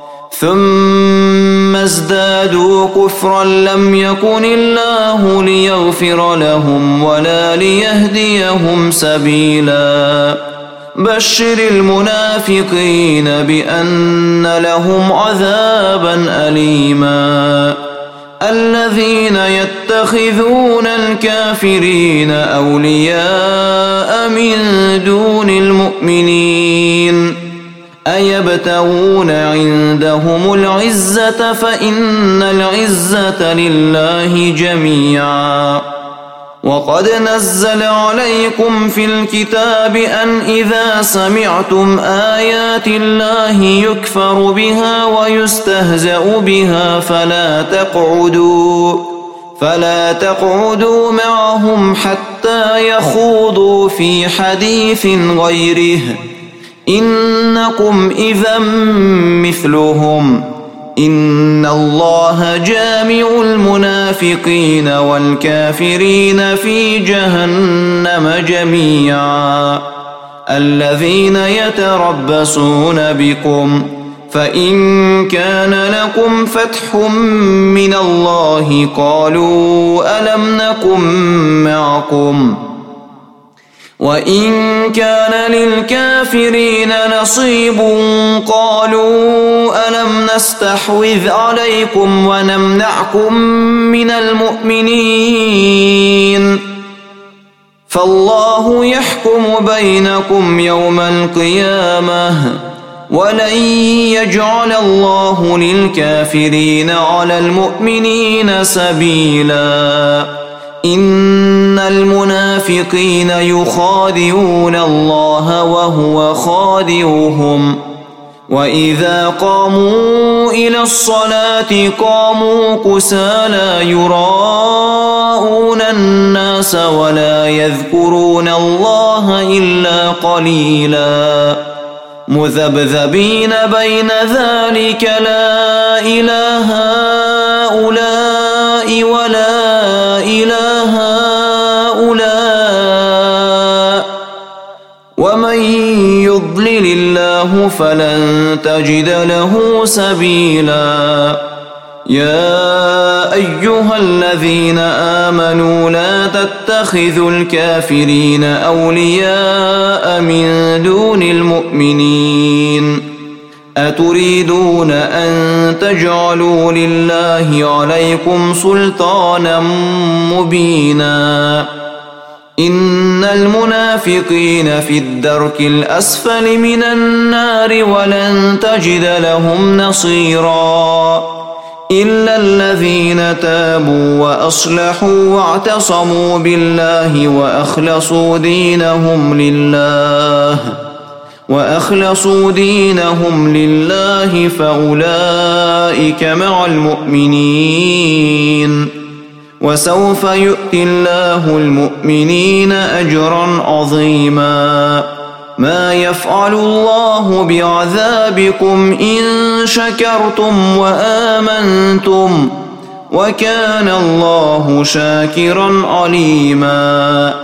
ثم ازدادوا كفرا لم يكن الله ليغفر لهم ولا ليهديهم سبيلا بشر المنافقين بأن لهم عذابا أليما الذين يتخذون الكافرين أولياء من دون المؤمنين أيبتغون عندهم العزة فإن العزة لله جميعا وقد نزل عليكم في الكتاب أن إذا سمعتم آيات الله يكفر بها ويستهزأ بها فلا تقعدوا فلا تقعدوا معهم حتى يخوضوا في حديث غيره إنكم إذا مثلهم إن الله جامع المنافقين والكافرين في جهنم جميعا الذين يتربصون بكم فإن كان لكم فتح من الله قالوا ألم نكن معكم وإن كان للكافرين نصيب قالوا ألم نستحوذ عليكم ونمنعكم من المؤمنين فالله يحكم بينكم يوم القيامة ولن يجعل الله للكافرين على المؤمنين سبيلا إن المنافقين يخادعون الله وهو خادعهم وإذا قاموا إلى الصلاة قاموا كسالى يراءون الناس ولا يذكرون الله إلا قليلا مذبذبين بين ذلك لا إله هؤلاء ولا إله هؤلاء ومن يضلل الله فلن تجد له سبيلا يا أيها الذين آمنوا لا تتخذوا الكافرين أولياء من دون المؤمنين أتريدون أن تجعلوا لله عليكم سلطانا مبينا إن المنافقين في الدرك الأسفل من النار ولن تجد لهم نصيرا إلا الذين تابوا وأصلحوا واعتصموا بالله وأخلصوا دينهم لله وأخلصوا دينهم لله فأولئك مع المؤمنين وسوف يؤتي الله المؤمنين أجرا عظيما ما يفعل الله بعذابكم إن شكرتم وآمنتم وكان الله شاكرا عليما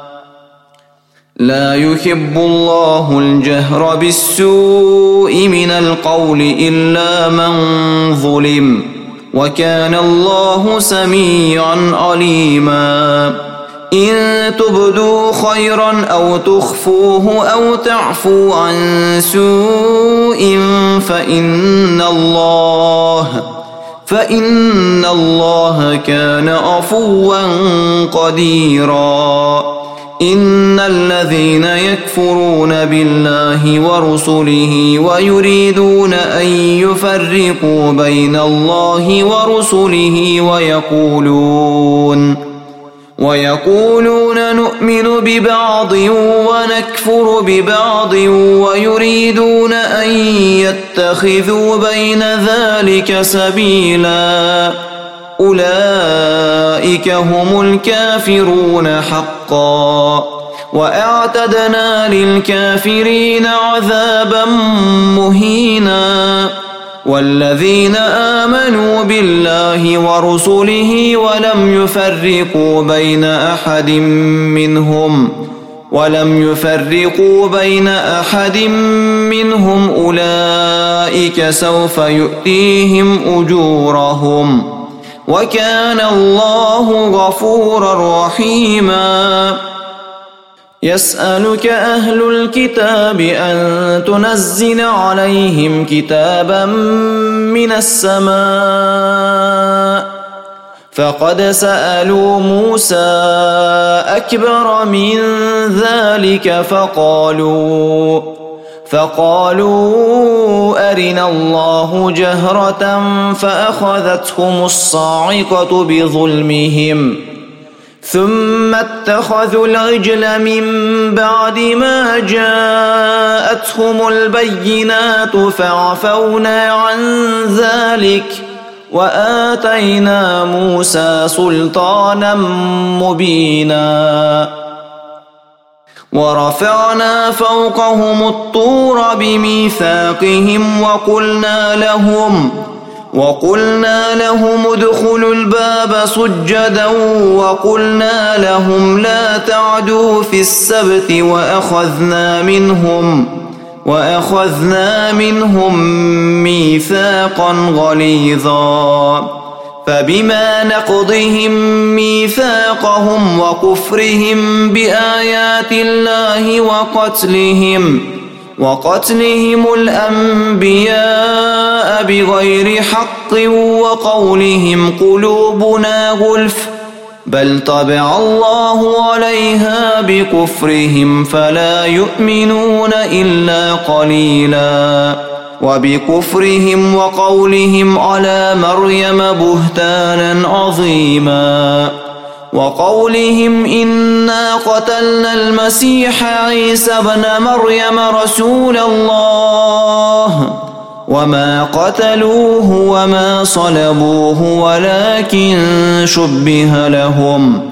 لا يحب الله الجهر بالسوء من القول إلا من ظلم وكان الله سميعا عليما إن تبدوا خيرا أو تخفوه أو تعفو عن سوء فإن الله فإن الله كان عفوا قديرا إن الذين يكفرون بالله ورسله ويريدون أن يفرقوا بين الله ورسله ويقولون ويقولون نؤمن ببعض ونكفر ببعض ويريدون أن يتخذوا بين ذلك سبيلا أولئك هم الكافرون حقا وأعتدنا للكافرين عذابا مهينا والذين آمنوا بالله ورسله ولم يفرقوا بين أحد منهم ولم يفرقوا بين أحد منهم أولئك سوف يؤتيهم أجورهم وكان الله غفورا رحيما يسألك أهل الكتاب أن تنزل عليهم كتابا من السماء فقد سألوا موسى أكبر من ذلك فقالوا فقالوا أرنا الله جهرة فأخذتهم الصاعقة بظلمهم ثم اتخذوا العجل من بعد ما جاءتهم البينات فعفونا عن ذلك وآتينا موسى سلطانا مبينا ورفعنا فوقهم الطور بميثاقهم وقلنا لهم وقلنا لهم ادخلوا الباب سجدا وقلنا لهم لا تعدوا في السبت وأخذنا منهم وأخذنا منهم ميثاقا غليظا فبما نقضهم ميثاقهم وكفرهم بآيات الله وقتلهم وقتلهم الأنبياء بغير حق وقولهم قلوبنا غلف بل طبع الله عليها بكفرهم فلا يؤمنون إلا قليلا وبكفرهم وقولهم على مريم بهتانا عظيما وقولهم إنا قتلنا المسيح عيسى ابن مريم رسول الله وما قتلوه وما صلبوه ولكن شبه لهم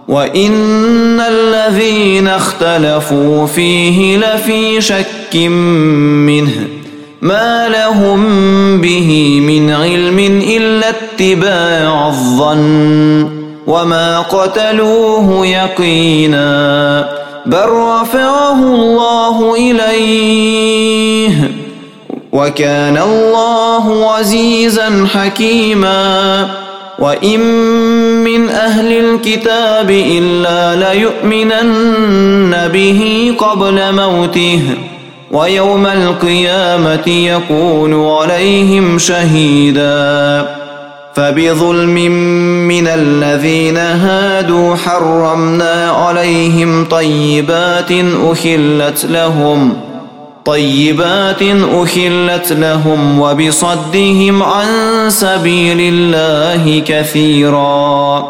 وإن الذين اختلفوا فيه لفي شك منه ما لهم به من علم إلا اتباع الظن وما قتلوه يقينا بل رفعه الله إليه وكان الله عزيزا حكيما وإن من أهل الكتاب إلا ليؤمنن به قبل موته ويوم القيامة يكون عليهم شهيدا فبظلم من الذين هادوا حرمنا عليهم طيبات أحلت لهم طيبات أحلت لهم وبصدهم عن سبيل الله كثيرا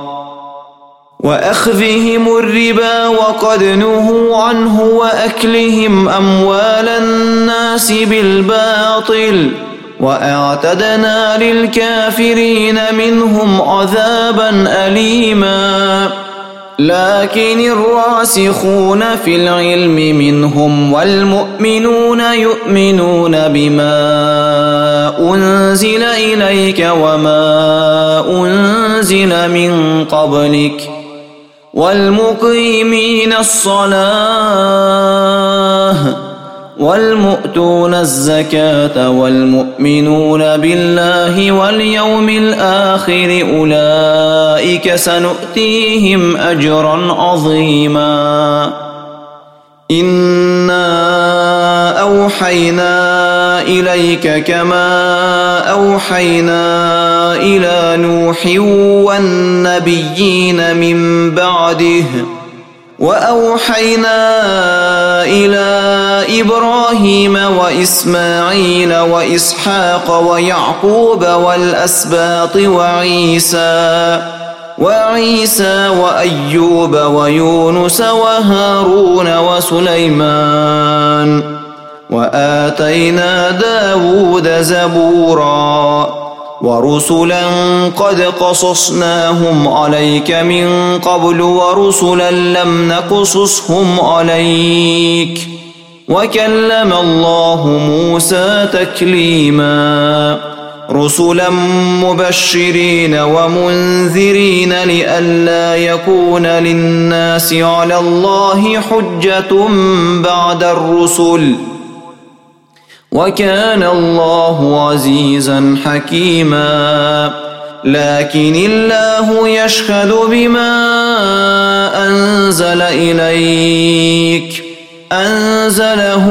وأخذهم الربا وقد نهوا عنه وأكلهم أموال الناس بالباطل وأعتدنا للكافرين منهم عذابا أليما لكن الراسخون في العلم منهم والمؤمنون يؤمنون بما أنزل إليك وما أنزل من قبلك والمقيمين الصلاة والمؤتون الزكاة والمؤمنون بالله واليوم الآخر أولئك سنؤتيهم أجرا عظيما إنا أوحينا إليك كما أوحينا إلى نوح والنبيين من بعده وأوحينا إلى إبراهيم وإسماعيل وإسحاق ويعقوب والأسباط وعيسى وعيسى وأيوب ويونس وهارون وسليمان وآتينا داود زبورا ورسلا قد قصصناهم عليك من قبل ورسلا لم نقصصهم عليك وكلم الله موسى تكليما رسلا مبشرين ومنذرين لئلا يكون للناس على الله حجة بعد الرسل وكان الله عزيزا حكيما لكن الله يشهد بما أنزل إليك أنزله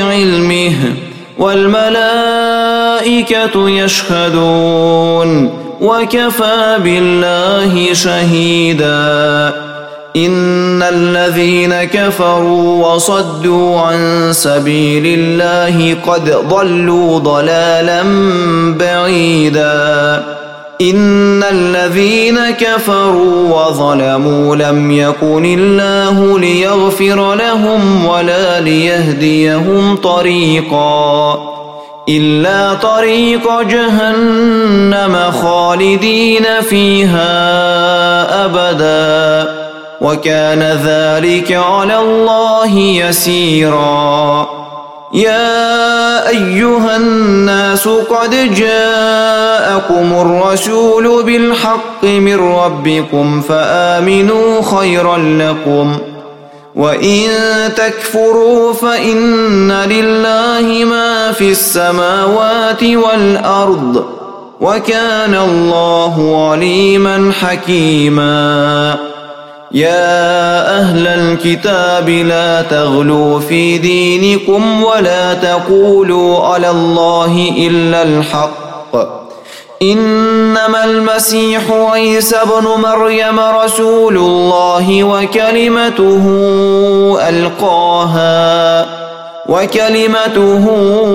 بعلمه والملائكة يشهدون وكفى بالله شهيدا إن الذين كفروا وصدوا عن سبيل الله قد ضلوا ضلالا بعيدا إن الذين كفروا وظلموا لم يكن الله ليغفر لهم ولا ليهديهم طريقا إلا طريق جهنم خالدين فيها أبدا وكان ذلك على الله يسيرا يا أيها الناس قد جاءكم الرسول بالحق من ربكم فآمنوا خيرا لكم وإن تكفروا فإن لله ما في السماوات والأرض وكان الله عليما حكيما يا أهل الكتاب لا تغلوا في دينكم ولا تقولوا على الله إلا الحق إنما المسيح عيسى ابن مريم رسول الله وكلمته ألقاها وكلمته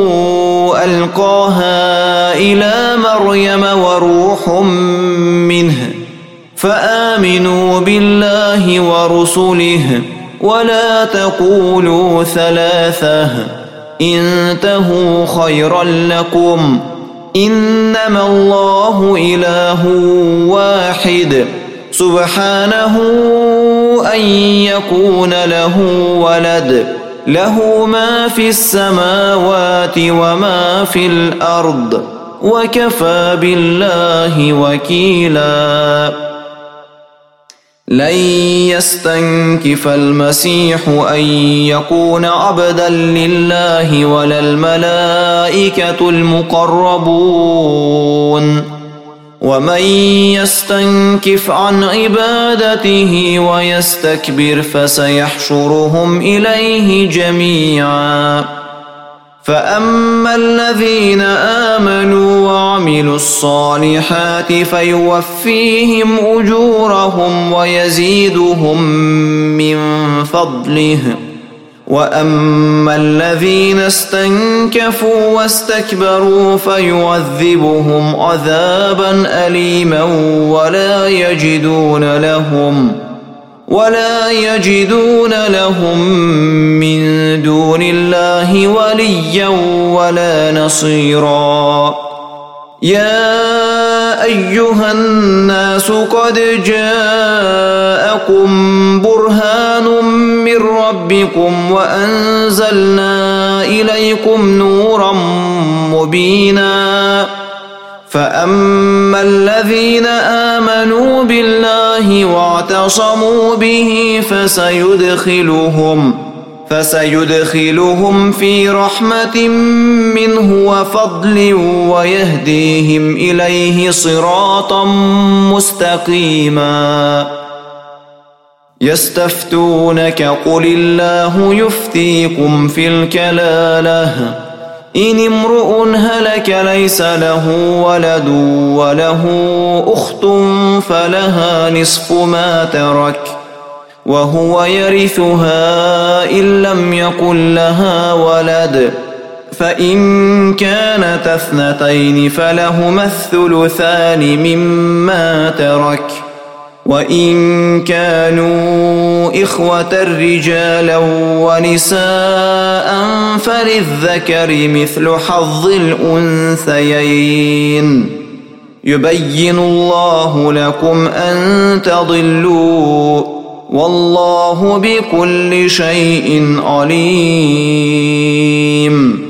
ألقاها إلى مريم وروح منه فآمنوا بالله ورسله ولا تقولوا ثلاثة انتهوا خيرا لكم إنما الله إله واحد سبحانه أن يكون له ولد له ما في السماوات وما في الأرض وكفى بالله وكيلا لن يستنكف المسيح أن يكون عبدا لله ولا الملائكة المقربون ومن يستنكف عن عبادته ويستكبر فسيحشرهم إليه جميعا فأما الذين آمنوا وعملوا الصالحات فيوفيهم أجورهم ويزيدهم من فضله وأما الذين استنكفوا واستكبروا فيعذبهم عذابا أليما ولا يجدون لهم ولا يجدون لهم من دون الله وليا ولا نصيرا يا أيها الناس قد جاءكم برهان من ربكم وأنزلنا إليكم نورا مبينا فأما الذين آمنوا بالله واعتصموا به فسيدخلهم فسيدخلهم في رحمة منه وفضل ويهديهم إليه صراطا مستقيما يستفتونك قل الله يفتيكم في الكلالة إن امرؤ هلك ليس له ولد وله أخت فلها نصف ما ترك وهو يرثها إن لم يكن لها ولد فإن كانت اثنتين فلهما الثلثان مما ترك وإن كانوا إخوة رجالا ونساء فللذكر مثل حظ الأنثيين يبين الله لكم أن تضلوا والله بكل شيء عليم